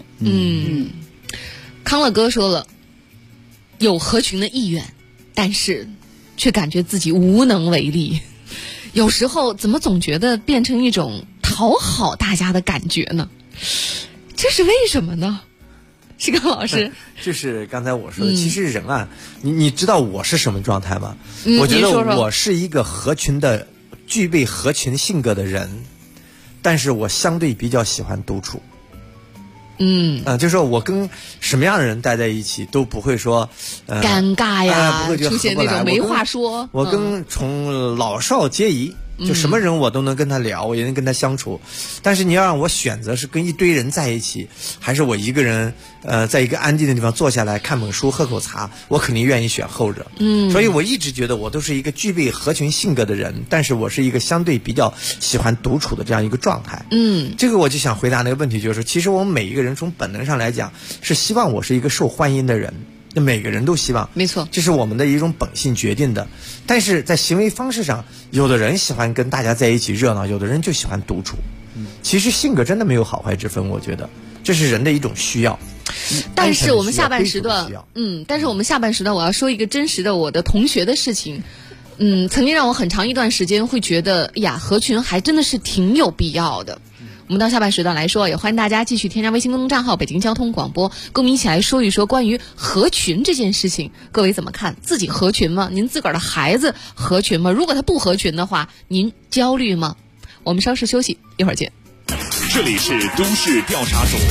康乐哥说了，有合群的意愿，但是却感觉自己无能为力。有时候怎么总觉得变成一种讨好大家的感觉呢？这是为什么呢？石刚老师， 就是刚才我说的，其实人你知道我是什么状态吗？我觉得我是一个合群的，具备合群性格的人，但是我相对比较喜欢独处。就是说我跟什么样的人待在一起都不会说尴尬呀， 不会出现那种没话说。 我跟从老少皆宜，就什么人我都能跟他聊，我也能跟他相处。但是你要让我选择是跟一堆人在一起，还是我一个人在一个安静的地方坐下来看本书喝口茶，我肯定愿意选后者。所以我一直觉得我都是一个具备合群性格的人，但是我是一个相对比较喜欢独处的这样一个状态。这个我就想回答那个问题，就是其实我们每一个人从本能上来讲是希望我是一个受欢迎的人，那每个人都希望， 没错， 这是我们的一种本性决定的。但是在行为方式上，有的人喜欢跟大家在一起热闹，有的人就喜欢独处。其实性格真的没有好坏之分，我觉得这是人的一种需要。 但是我们下半时段，我要说一个真实的我的同学的事情。曾经让我很长一段时间会觉得，呀，合群还真的是挺有必要的。我们到下半时段来说，也欢迎大家继续添加微信公众账号北京交通广播，跟我们一起来说一说关于合群这件事情，各位怎么看？自己合群吗？您自个儿的孩子合群吗？如果他不合群的话，您焦虑吗？我们稍事休息，一会儿见。 这里是都市调查组。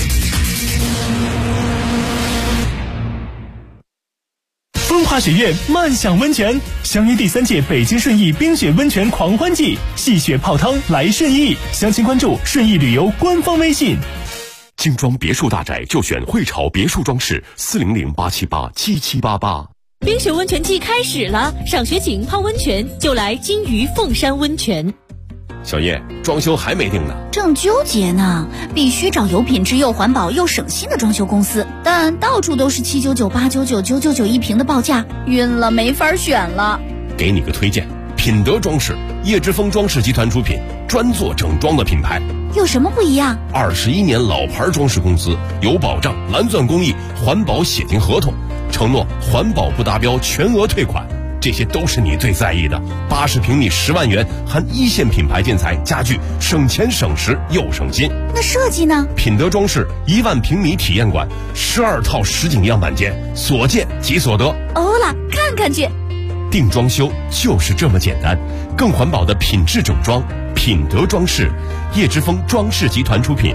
风华雪苑漫享温泉，响应第3届北京顺义冰雪温泉狂欢季，戏雪泡汤来顺义，详情关注顺义旅游官方微信。 精装别墅大宅就选汇潮别墅装饰，400-878-7788。 冰雪温泉季开始了，赏雪景泡温泉就来金鱼凤山温泉。 小叶，装修还没定呢， 正纠结呢。必须找有品质又环保又省心的装修公司，但到处都是799、899、999一平的报价，晕了，没法选了。 给你个推荐，品德装饰，叶之峰装饰集团出品，专做整装的品牌。 有什么不一样 ？21年老牌装饰公司，有保障，蓝钻工艺，环保写进合同，承诺环保不达标全额退款。这些都是你最在意的。80平米10万元，含一线品牌建材家具，省钱省时又省心。 那设计呢？ 品德装饰1万平米体验馆，12套实景样板间，所见即所得。 欧了，看看去。 定装修就是这么简单，更环保的品质整装。品德装饰，叶之峰装饰集团出品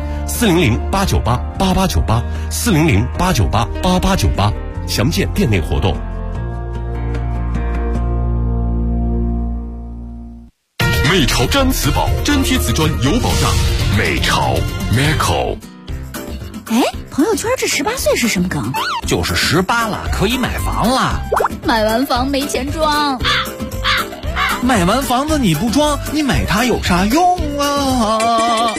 ，400-898-8898，400-898-8898，详见店内活动。美潮毡瓷宝，粘贴瓷砖有保障。美潮 Meco。 哎，朋友圈这18岁是什么梗？ 就是18了，可以买房了。 买完房没钱装。 买完房子你不装，你买它有啥用啊？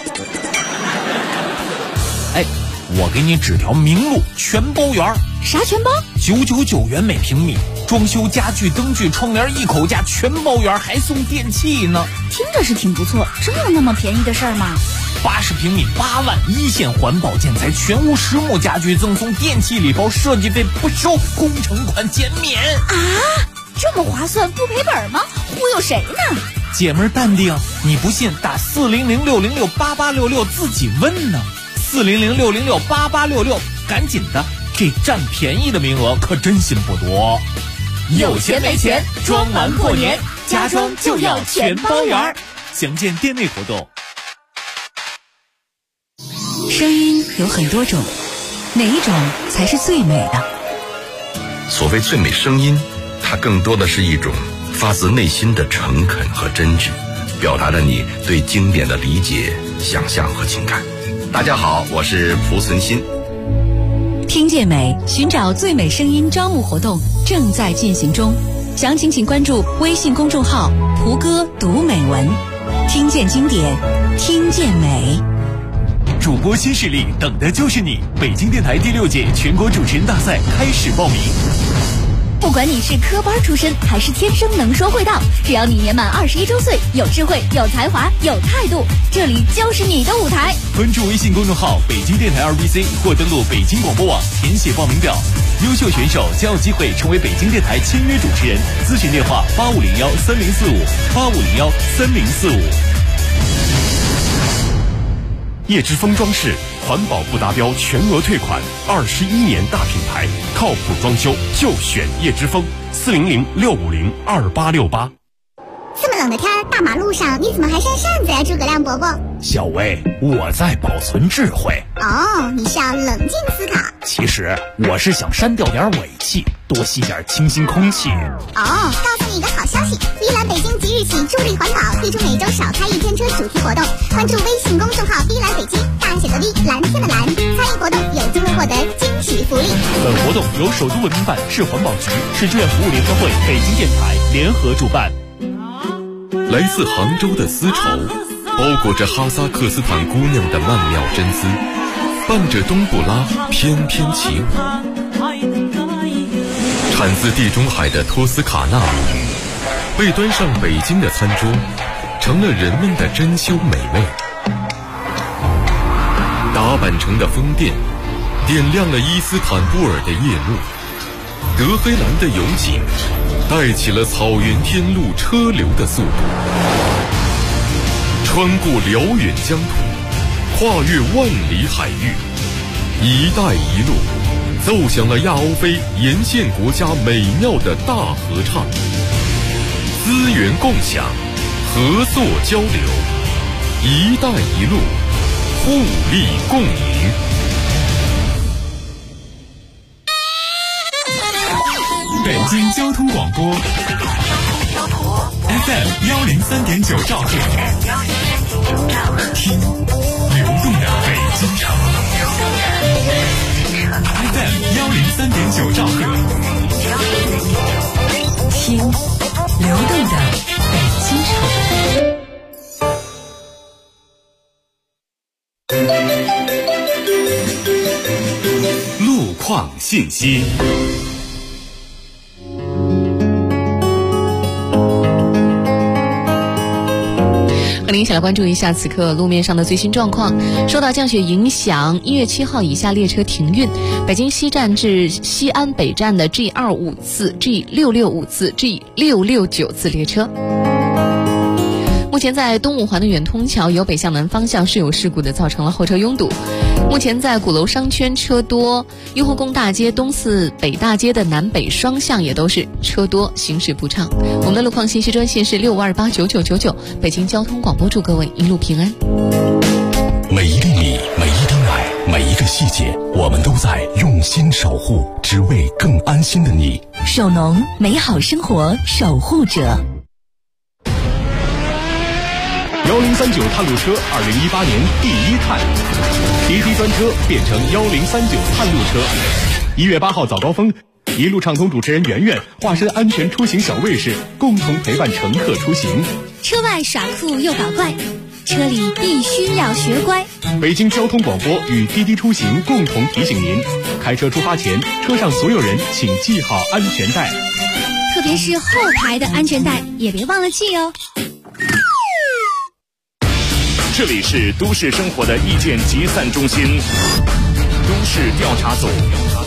哎，我给你指条明路，全包园。 啥全包 ？999元每平米，装修家具、灯具、窗帘一口价，全包圆，还送电器呢。 听着是挺不错，真有那么便宜的事儿吗 ？80平米8万，一线环保建材，全屋实木家具赠送电器礼包，设计费不收，工程款减免。 啊，这么划算，不赔本吗？忽悠谁呢？ 姐们儿淡定，你不信打400-606-8866自己问呢。400-606-8866，赶紧的。这占便宜的名额可真心不多。 有钱没钱，装完过年，家装就要全包圆。 详见店内活动。 声音有很多种，哪一种才是最美的？ 所谓最美声音，它更多的是一种发自内心的诚恳和真挚，表达了你对经典的理解、想象和情感。大家好，我是蒲存昕。 听见美，寻找最美声音招募活动正在进行中，详情请关注微信公众号蒲哥读美文，听见经典，听见美。 主播新势力，等的就是你！北京电台第6届全国主持人大赛开始报名。 不管你是科班出身还是天生能说会道，只要你年满21周岁，有智慧、有才华、有态度，这里就是你的舞台。 关注微信公众号北京电台2BC 或登录北京广播网填写报名表，优秀选手将有机会成为北京电台签约主持人。咨询电话8501-3045，8501-3045。叶之峰装饰，环保不达标全额退款，21年大品牌，靠谱装修就选叶之峰，400-650-2868。 这么冷的天，大马路上你怎么还扇扇子呀，诸葛亮伯伯？ 小薇，我在保存智慧。 哦，你是要冷静思考。 其实我是想删掉点尾气，多吸点清新空气。 哦，告诉你一个好消息，碧蓝北京即日起助力环保，推出每周少开1天车主题活动，关注微信公众号碧蓝北京，大写的 V， 蓝天的蓝，参与活动有机会获得惊喜福利。 本活动由首都文明办、市环保局、市志愿服务联合会、北京电台联合主办。 来自杭州的丝绸，包裹着哈萨克斯坦姑娘的曼妙真姿，伴着冬不拉翩翩起舞。产自地中海的托斯卡纳米，被端上北京的餐桌，成了人们的珍馐美味。打扮成的风店， 点亮了伊斯坦布尔的夜幕，德黑兰的油井带起了草原天路车流的速度，穿过辽远疆土，跨越万里海域，一带一路奏响了亚欧非沿线国家美妙的大合唱，资源共享，合作交流，一带一路，互利共赢。 北京交通广播 FM 103.9兆赫，听流动的北京城。FM 103.9兆赫， 听流动的北京城。路况信息。 和您一起来关注一下此刻路面上的最新状况。受到降雪影响，1月7号以下列车停运。北京西站至西安北站的 G25次、G665次、G669次列车。目前在东五环的远通桥由北向南方向是有事故的，造成了后车拥堵。目前在鼓楼商圈车多，雍和宫大街、东四北大街的南北双向也都是车多，行驶不畅。我们的路况信息专线是65289999，北京交通广播，祝各位一路平安。 每一粒米，每一滴奶，每一个细节，我们都在用心守护，只为更安心的你。 首农，美好生活守护者。 1039探路车2018年第一探，滴滴专车变成1039探路车。1月8号早高峰，一路畅通主持人圆圆化身安全出行小卫士，共同陪伴乘客出行。 车外耍酷又搞怪，车里必须要学乖。 北京交通广播与滴滴出行共同提醒您：开车出发前，车上所有人请系好安全带， 特别是后排的安全带也别忘了系哦。 这里是都市生活的意见集散中心，都市调查组。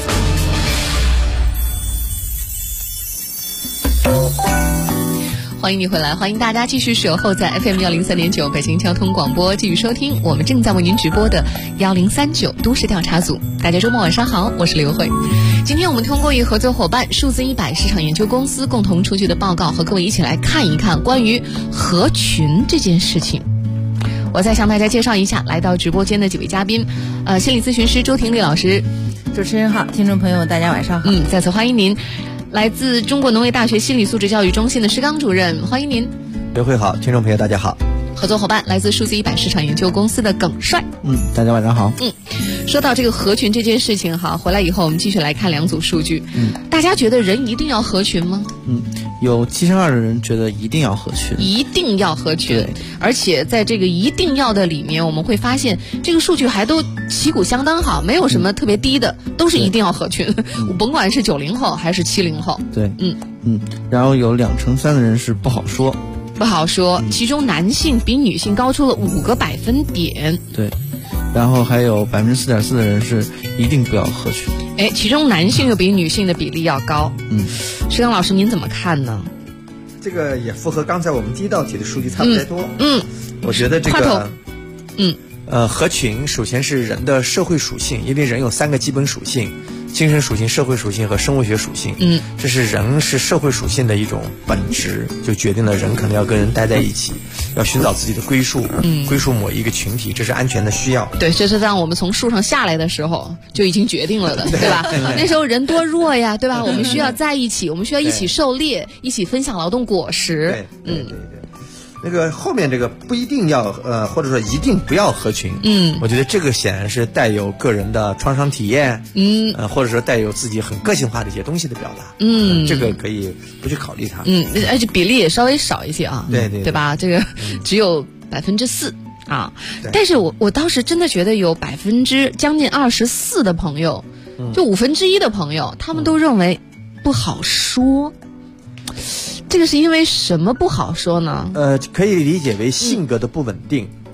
欢迎你回来，欢迎大家继续守候在 FM 103.9北京交通广播，继续收听我们正在为您直播的1039都市调查组。大家周末晚上好，我是刘慧。今天我们通过与合作伙伴数字100市场研究公司共同出具的报告，和各位一起来看一看关于合群这件事情。我再向大家介绍一下来到直播间的几位嘉宾，心理咨询师周婷丽老师。 主持人好，听众朋友大家晚上好。 再次欢迎您。来自中国农业大学心理素质教育中心的施刚主任，欢迎您。 刘慧好，听众朋友大家好。 合作伙伴来自数字100市场研究公司的耿帅。 大家晚上好。 说到这个合群这件事情哈，回来以后我们继续来看两组数据。大家觉得人一定要合群吗？ 有72%的人觉得一定要合群， 一定要合群，而且在这个一定要的里面，我们会发现这个数据还都旗鼓相当好，没有什么特别低的，都是一定要合群，甭管是90后还是70后。 对，然后有2/3的人是不好说， 其中男性比女性高出了5个百分点。 对，然后还有4.4%的人是一定不要合群。 其中男性又比女性的比例要高。施刚老师您怎么看呢？ 这个也符合刚才我们第一道题的数据差不太多。我觉得这个合群首先是人的社会属性，因为人有3个基本属性：精神属性、社会属性和生物学属性。这是人是社会属性的一种本质，就决定了人可能要跟人待在一起，要寻找自己的归属，归属某一个群体，这是安全的需要。 对，这是让我们从树上下来的时候就已经决定了的，对吧？那时候人多弱呀，对吧？我们需要在一起，我们需要一起狩猎，一起分享劳动果实。 对。那个后面这个不一定要或者说一定不要合群，我觉得这个显然是带有个人的创伤体验，或者说带有自己很个性化的一些东西的表达，这个可以不去考虑它， 而且比例也稍微少一些啊，对吧？这个只有4%啊，但是我当时真的觉得有将近24%的朋友，就1/5的朋友，他们都认为不好说。这个是因为什么不好说呢？ 可以理解为性格的不稳定，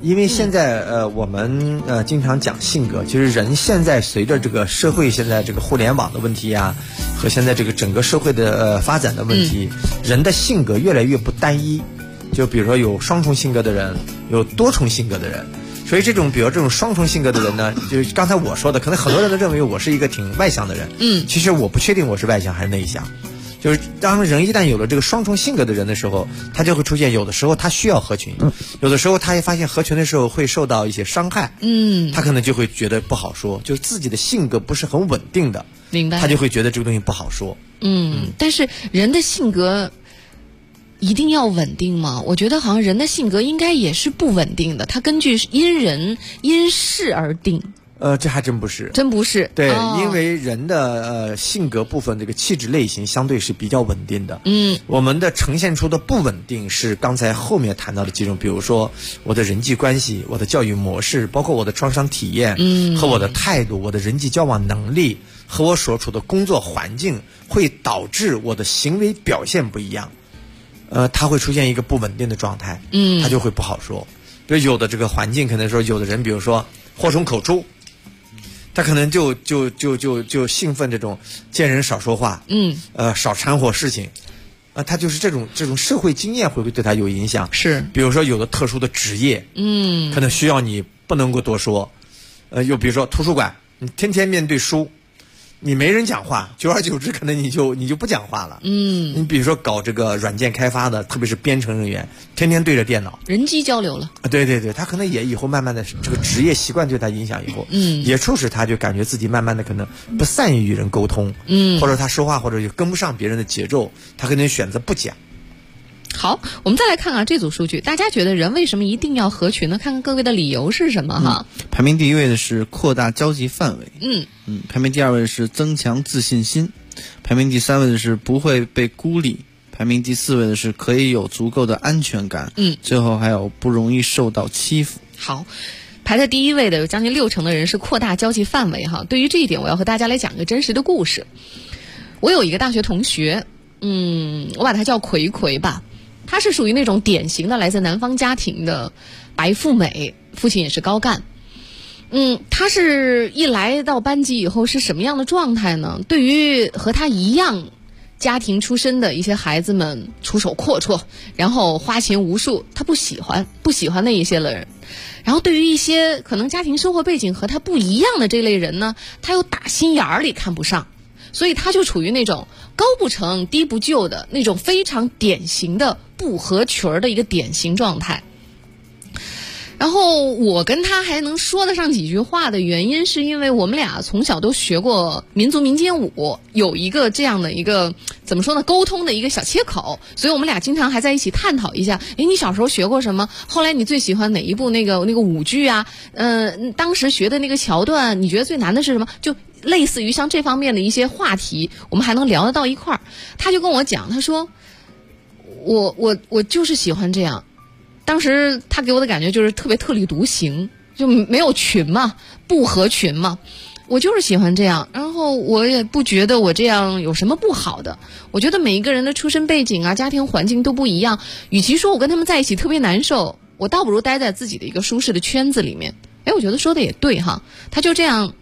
因为现在我们经常讲性格，其实人现在随着这个社会现在这个互联网的问题啊，和现在这个整个社会的发展的问题，人的性格越来越不单一。就比如说有双重性格的人，有多重性格的人。所以比如这种双重性格的人呢，就是刚才我说的，可能很多人都认为我是一个挺外向的人，其实我不确定我是外向还是内向。就是当人一旦有了这个双重性格的人的时候，他就会出现有的时候他需要合群，有的时候他也发现合群的时候会受到一些伤害，他可能就会觉得不好说，就是自己的性格不是很稳定的， 明白？ 他就会觉得这个东西不好说。 但是人的性格一定要稳定吗？我觉得好像人的性格应该也是不稳定的，它根据因人因事而定。 这还真不是，对，因为人的性格部分这个气质类型相对是比较稳定的。我们的呈现出的不稳定是刚才后面谈到的几种，比如说我的人际关系、我的教育模式，包括我的创伤体验，和我的态度、我的人际交往能力和我所处的工作环境，会导致我的行为表现不一样。它会出现一个不稳定的状态，它就会不好说。比如有的这个环境可能说，有的人比如说祸从口出。他可能就兴奋这种见人少说话，少掺和事情，他就是这种社会经验会对他有影响。 是， 比如说有的特殊的职业，可能需要你不能够多说，又比如说图书馆，你天天面对书，你没人讲话，久而久之可能你就不讲话了。你比如说搞这个软件开发的，特别是编程人员，天天对着电脑， 人机交流了。 对，他可能也以后慢慢的这个职业习惯对他影响以后，也促使他就感觉自己慢慢的可能不善于与人沟通，或者他说话或者就跟不上别人的节奏，他可能选择不讲。 好，我们再来看看这组数据，大家觉得人为什么一定要合群呢？看看各位的理由是什么哈。 排名第一位的是扩大交际范围，排名第二位是增强自信心，排名第三位的是不会被孤立，排名第四位的是可以有足够的安全感，最后还有不容易受到欺负。 好，排在第一位的有将近60%的人是扩大交际范围哈。对于这一点，我要和大家来讲个真实的故事。我有一个大学同学，我把他叫葵葵吧。他是属于那种典型的来自南方家庭的白富美，父亲也是高干。他是一来到班级以后是什么样的状态呢？对于和他一样家庭出身的一些孩子们出手阔绰，然后花钱无数，他不喜欢那一些人。然后对于一些可能家庭生活背景和他不一样的这类人呢，他又打心眼儿里看不上，所以他就处于那种高不成低不就的那种非常典型的不合群的一个典型状态。然后我跟他还能说得上几句话的原因，是因为我们俩从小都学过民族民间舞，有一个这样的一个怎么说呢，沟通的一个小切口，所以我们俩经常还在一起探讨一下，你小时候学过什么？后来你最喜欢哪一部那个舞剧啊？当时学的那个桥段，你觉得最难的是什么？就类似于像这方面的一些话题，我们还能聊得到一块儿。他就跟我讲，他说我就是喜欢这样。当时他给我的感觉就是特别特立独行，就没有群嘛，不合群嘛，我就是喜欢这样。然后我也不觉得我这样有什么不好的，我觉得每一个人的出身背景啊、家庭环境都不一样，与其说我跟他们在一起特别难受，我倒不如待在自己的一个舒适的圈子里面。我觉得说的也对哈，他就这样，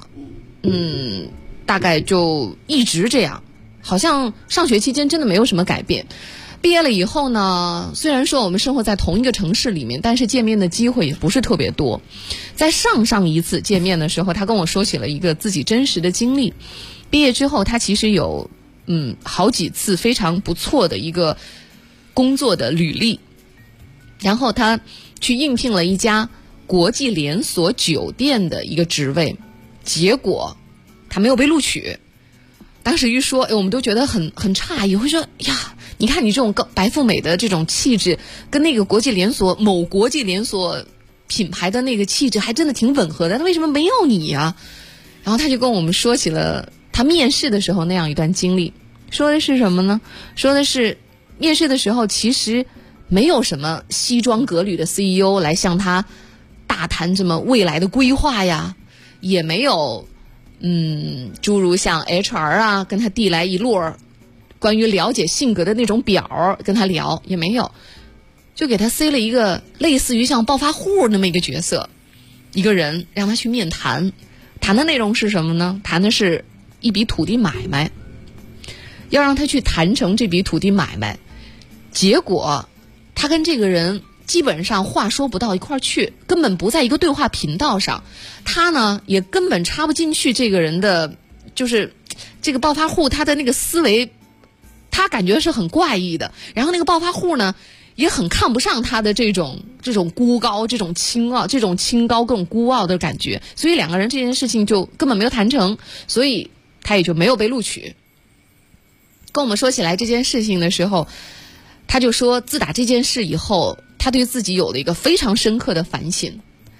大概就一直这样，好像上学期间真的没有什么改变。毕业了以后呢，虽然说我们生活在同一个城市里面，但是见面的机会也不是特别多。在上一次见面的时候，他跟我说起了一个自己真实的经历。毕业之后，他其实有好几次非常不错的一个工作的履历，然后他去应聘了一家国际连锁酒店的一个职位，结果他没有被录取。当时一说，我们都觉得很诧异，会说呀，你看你这种白富美的这种气质，跟那个某国际连锁品牌的那个气质还真的挺吻合的，他为什么没有你呀？然后他就跟我们说起了他面试的时候那样一段经历，说的是什么呢？说的是面试的时候其实没有什么西装革履的 CEO 来向他大谈什么未来的规划呀，也没有诸如像 HR 啊跟他递来一摞关于了解性格的那种表跟他聊，也没有。 就给他塞了一个类似于像暴发户那么一个角色，一个人让他去面谈，谈的内容是什么呢？谈的是一笔土地买卖，要让他去谈成这笔土地买卖。结果他跟这个人基本上话说不到一块儿去，根本不在一个对话频道上。他呢也根本插不进去这个人的，就是这个暴发户他的那个思维，他感觉是很怪异的。然后那个暴发户呢也很看不上他的这种孤高、这种清高更孤傲的感觉，所以两个人这件事情就根本没有谈成，所以他也就没有被录取。跟我们说起来这件事情的时候，他就说自打这件事以后，他对自己有了一个非常深刻的反省，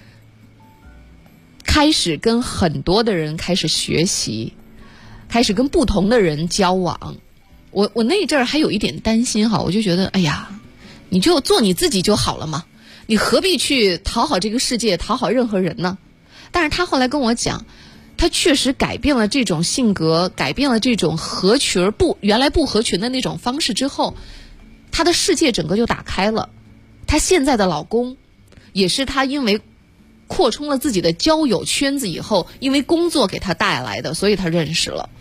开始跟很多的人开始学习，开始跟不同的人交往。我那阵儿还有一点担心哈，我就觉得哎呀，你就做你自己就好了嘛，你何必去讨好这个世界，讨好任何人呢？但是他后来跟我讲，他确实改变了这种性格，改变了这种合群原来不合群的那种方式之后，他的世界整个就打开了。他现在的老公也是他因为扩充了自己的交友圈子以后，因为工作给他带来的，所以他认识了。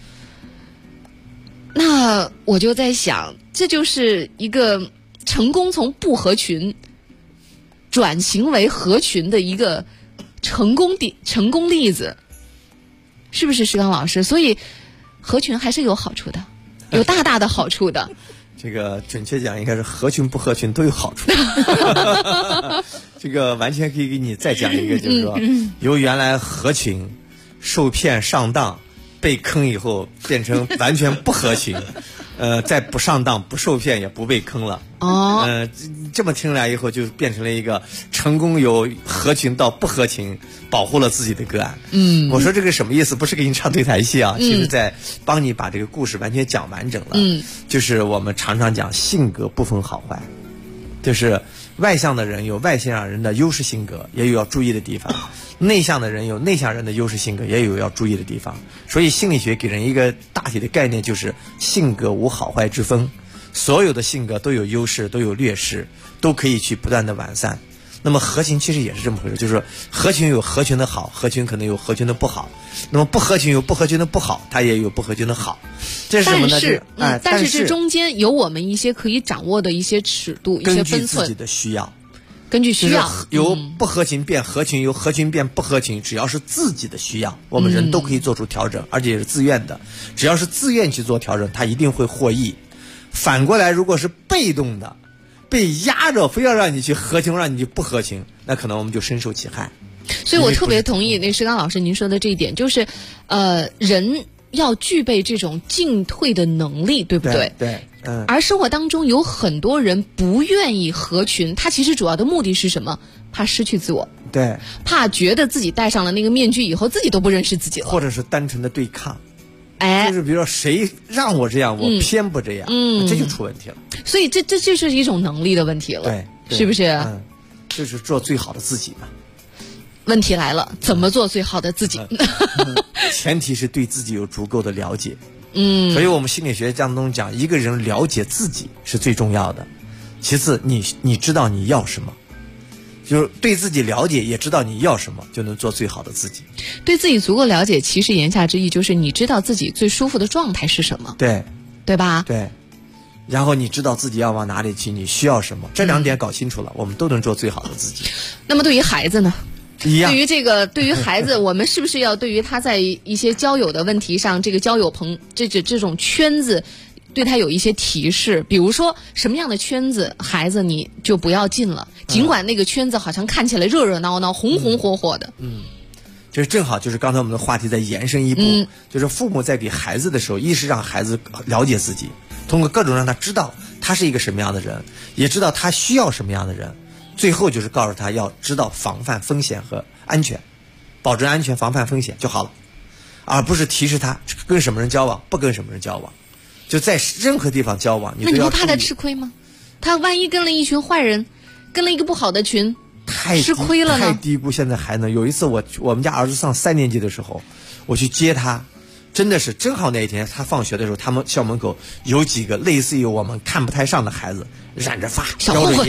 那我就在想，这就是一个成功从不合群转型为合群的一个成功例子，是不是石刚老师？所以合群还是有好处的，有大大的好处的。 这个准确讲应该是合群不合群都有好处。这个完全可以给你再讲一个，就是说由原来合群受骗上当被坑以后变成完全不合群，再不上当不受骗也不被坑了。这么听来以后就变成了一个成功由合群到不合群保护了自己的个案。我说这个什么意思？不是给你唱对台戏啊，其实在帮你把这个故事完全讲完整了。就是我们常常讲性格不分好坏，就是外向的人有外向人的优势性格，也有要注意的地方；内向的人有内向人的优势性格，也有要注意的地方。所以心理学给人一个大体的概念，就是性格无好坏之分，所有的性格都有优势，都有劣势，都可以去不断的完善。那么合群其实也是这么回事，就是说合群有合群的好，合群可能有合群的不好，那么不合群有不合群的不好，它也有不合群的好。这是什么呢？ 但是这中间有我们一些可以掌握的一些尺度，一些分寸， 根据自己的需要， 根据需要， 由不合群变合群，由合群变不合群，只要是自己的需要，我们人都可以做出调整，而且也是自愿的。只要是自愿去做调整，他一定会获益。反过来，如果是被动的，被压着，非要让你去合群，让你去不合群，那可能我们就深受其害。 所以我特别同意那石刚老师您说的这一点，就是人要具备这种进退的能力，对不对？ 对。 而生活当中有很多人不愿意合群，他其实主要的目的是什么？怕失去自我。 对。 怕觉得自己戴上了那个面具以后，自己都不认识自己了。 或者是单纯的对抗。就是比如说谁让我这样，我偏不这样，这就出问题了。 所以这就是一种能力的问题了， 对， 是不是？ 就是做最好的自己嘛。 问题来了，怎么做最好的自己？ 前提是对自己有足够的了解。所以我们心理学当中讲，一个人了解自己是最重要的。其次，你知道你要什么。就是对自己了解，也知道你要什么，就能做最好的自己。 对自己足够了解，其实言下之意就是你知道自己最舒服的状态是什么，对吧？ 对。然后你知道自己要往哪里去，你需要什么，这两点搞清楚了，我们都能做最好的自己。 那么对于孩子呢？ 一样。 对于孩子，我们是不是要对于他在一些交友的问题上，这个交友这种圈子，对他有一些提示？比如说什么样的圈子，孩子你就不要进了，尽管那个圈子好像看起来热热闹闹、红红火火的。 就是正好就是刚才我们的话题再延伸一步，就是父母在给孩子的时候，一是让孩子了解自己，通过各种让他知道他是一个什么样的人，也知道他需要什么样的人，最后就是告诉他要知道防范风险和安全，保证安全，防范风险就好了，而不是提示他跟什么人交往，不跟什么人交往。就在任何地方交往， 那你不怕他吃亏吗？他万一跟了一群坏人，跟了一个不好的群，吃亏了呢？ 太低估现在孩子。有一次我们家儿子上3年级的时候，我去接他，真的是正好那一天他放学的时候，他们校门口有几个类似于我们看不太上的孩子，染着发，叼着烟，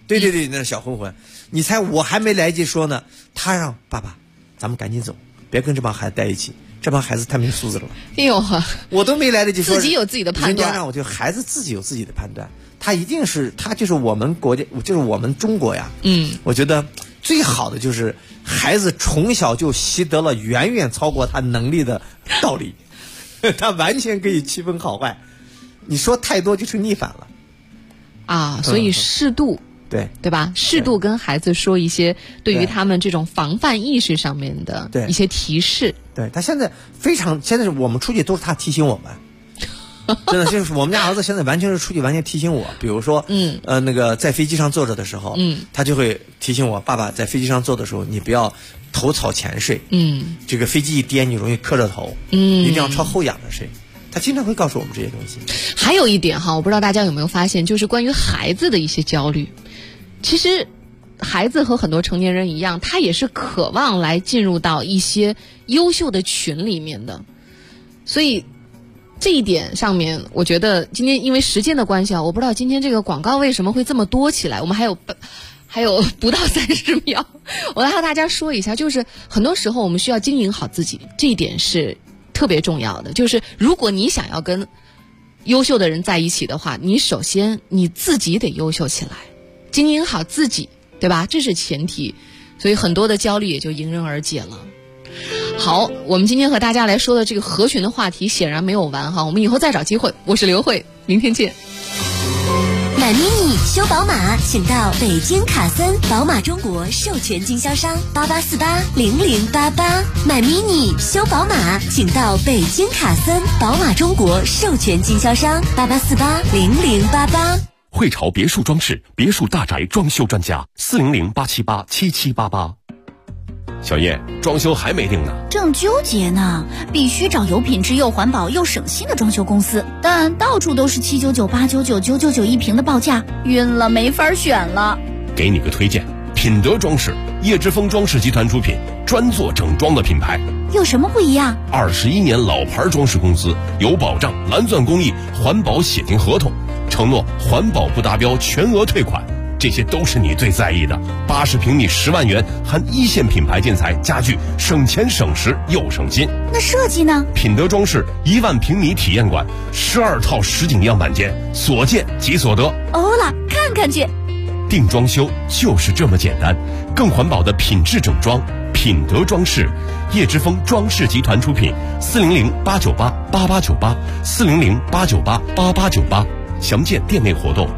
对，那是小混混。你猜我还没来及说呢，他让爸爸，咱们赶紧走，别跟这帮孩子在一起，这帮孩子太没素质了。 哎呦， 我都没来得及说， 自己有自己的判断。 人家让我就孩子自己有自己的判断，他就是我们国家，就是我们中国呀。我觉得最好的就是孩子从小就习得了远远超过他能力的道理，他完全可以区分好坏。你说太多就是逆反了啊，所以适度。对吧？适度跟孩子说一些对于他们这种防范意识上面的一些提示。 对，他现在是我们出去都是他提醒我们，真的就是我们家儿子现在完全是出去完全提醒我。比如说，那个在飞机上坐着的时候，他就会提醒我，爸爸在飞机上坐的时候，你不要头朝前睡，这个飞机一颠你容易磕着头，一定要朝后仰着睡。他经常会告诉我们这些东西。 还有一点哈，我不知道大家有没有发现，就是关于孩子的一些焦虑。其实孩子和很多成年人一样，他也是渴望来进入到一些优秀的群里面的。所以这一点上面，我觉得今天因为时间的关系啊，我不知道今天这个广告为什么会这么多起来。我们还有不到30秒，我来和大家说一下，就是很多时候我们需要经营好自己，这一点是特别重要的。就是如果你想要跟优秀的人在一起的话，你首先你自己得优秀起来，经营好自己，对吧？这是前提，所以很多的焦虑也就迎刃而解了。好，我们今天和大家来说的这个合群的话题显然没有完哈，我们以后再找机会。我是刘慧，明天见。 买 mini 修宝马，请到北京卡森宝马中国授权经销商88480088。买 mini 修宝马，请到北京卡森宝马中国授权经销商88480088。 汇潮别墅装饰，别墅大宅装修专家，400-878-7788。小叶，装修还没定呢， 正纠结呢。必须找有品质又环保又省心的装修公司，但到处都是799、899、999一平的报价，晕了，没法选了。 给你个推荐，品德装饰，叶之峰装饰集团出品，专做整装的品牌。 有什么不一样 ？21年老牌装饰公司，有保障，蓝钻工艺，环保写进合同，承诺环保不达标全额退款。这些都是你最在意的。80平米10万元，含一线品牌建材家具，省钱省时又省心。 那设计呢？ 品德装饰1万平米体验馆，12套实景样板间，所见即所得。 欧了，看看去。 定装修就是这么简单，更环保的品质整装，品德装饰，叶之峰装饰集团出品，400-898-8898，400-898-8898，详见店内活动。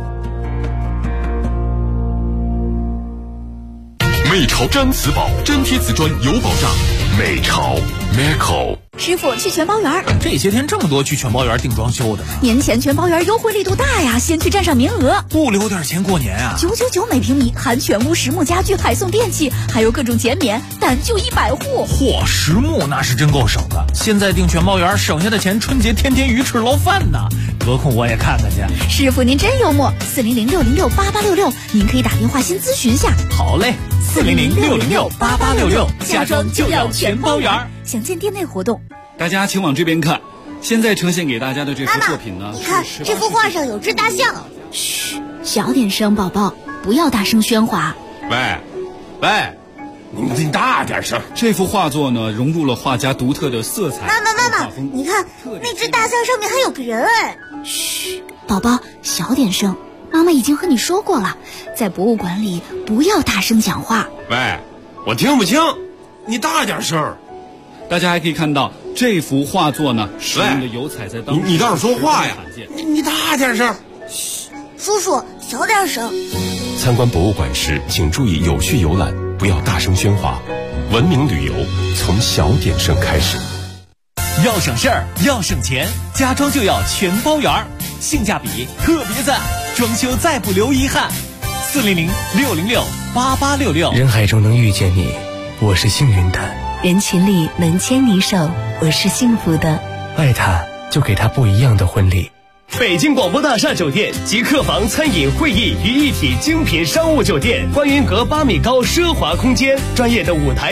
美潮毡瓷宝，粘贴瓷砖有保障。美潮 Meco。 师傅，去全包园。 这些天这么多去全包园定装修的呢。 年前全包园优惠力度大呀，先去占上名额。 不留点钱过年啊 ？999每平米，含全屋实木家具，还送电器，还有各种减免，单就100户。 嚯，实木那是真够省的。现在订全包园，省下的钱春节天天鱼翅捞饭呢。得空我也看看去。 师傅您真幽默，400-606-8866，您可以打电话先咨询下。 好嘞，400-606-8866，家装就要全包园。 详见店内活动。 大家请往这边看，现在呈现给大家的这幅作品呢， 你看这幅画上有只大象。 嘘，小点声，宝宝，不要大声喧哗。 喂，你大点声。这幅画作呢，融入了画家独特的色彩。 妈妈，你看那只大象上面还有个人哎。 嘘，宝宝，小点声。妈妈已经和你说过了，在博物馆里不要大声讲话。 喂，我听不清，你大点声。大家还可以看到这幅画作呢，使用的油彩在当时你倒是说话呀！你大点声。 嘘，叔叔小点声。 参观博物馆时，请注意有序游览，不要大声喧哗。文明旅游从小点声开始。 要省事儿，要省钱，家装就要全包园，性价比特别赞，装修再不留遗憾。400-606-8866。 人海中能遇见你，我是幸运的。 人群里能牵你手，我是幸福的。 爱他，就给他不一样的婚礼。 北京广播大厦酒店集客房、餐饮、会议于一体精品商务酒店，观云阁8米高奢华空间，专业的舞台。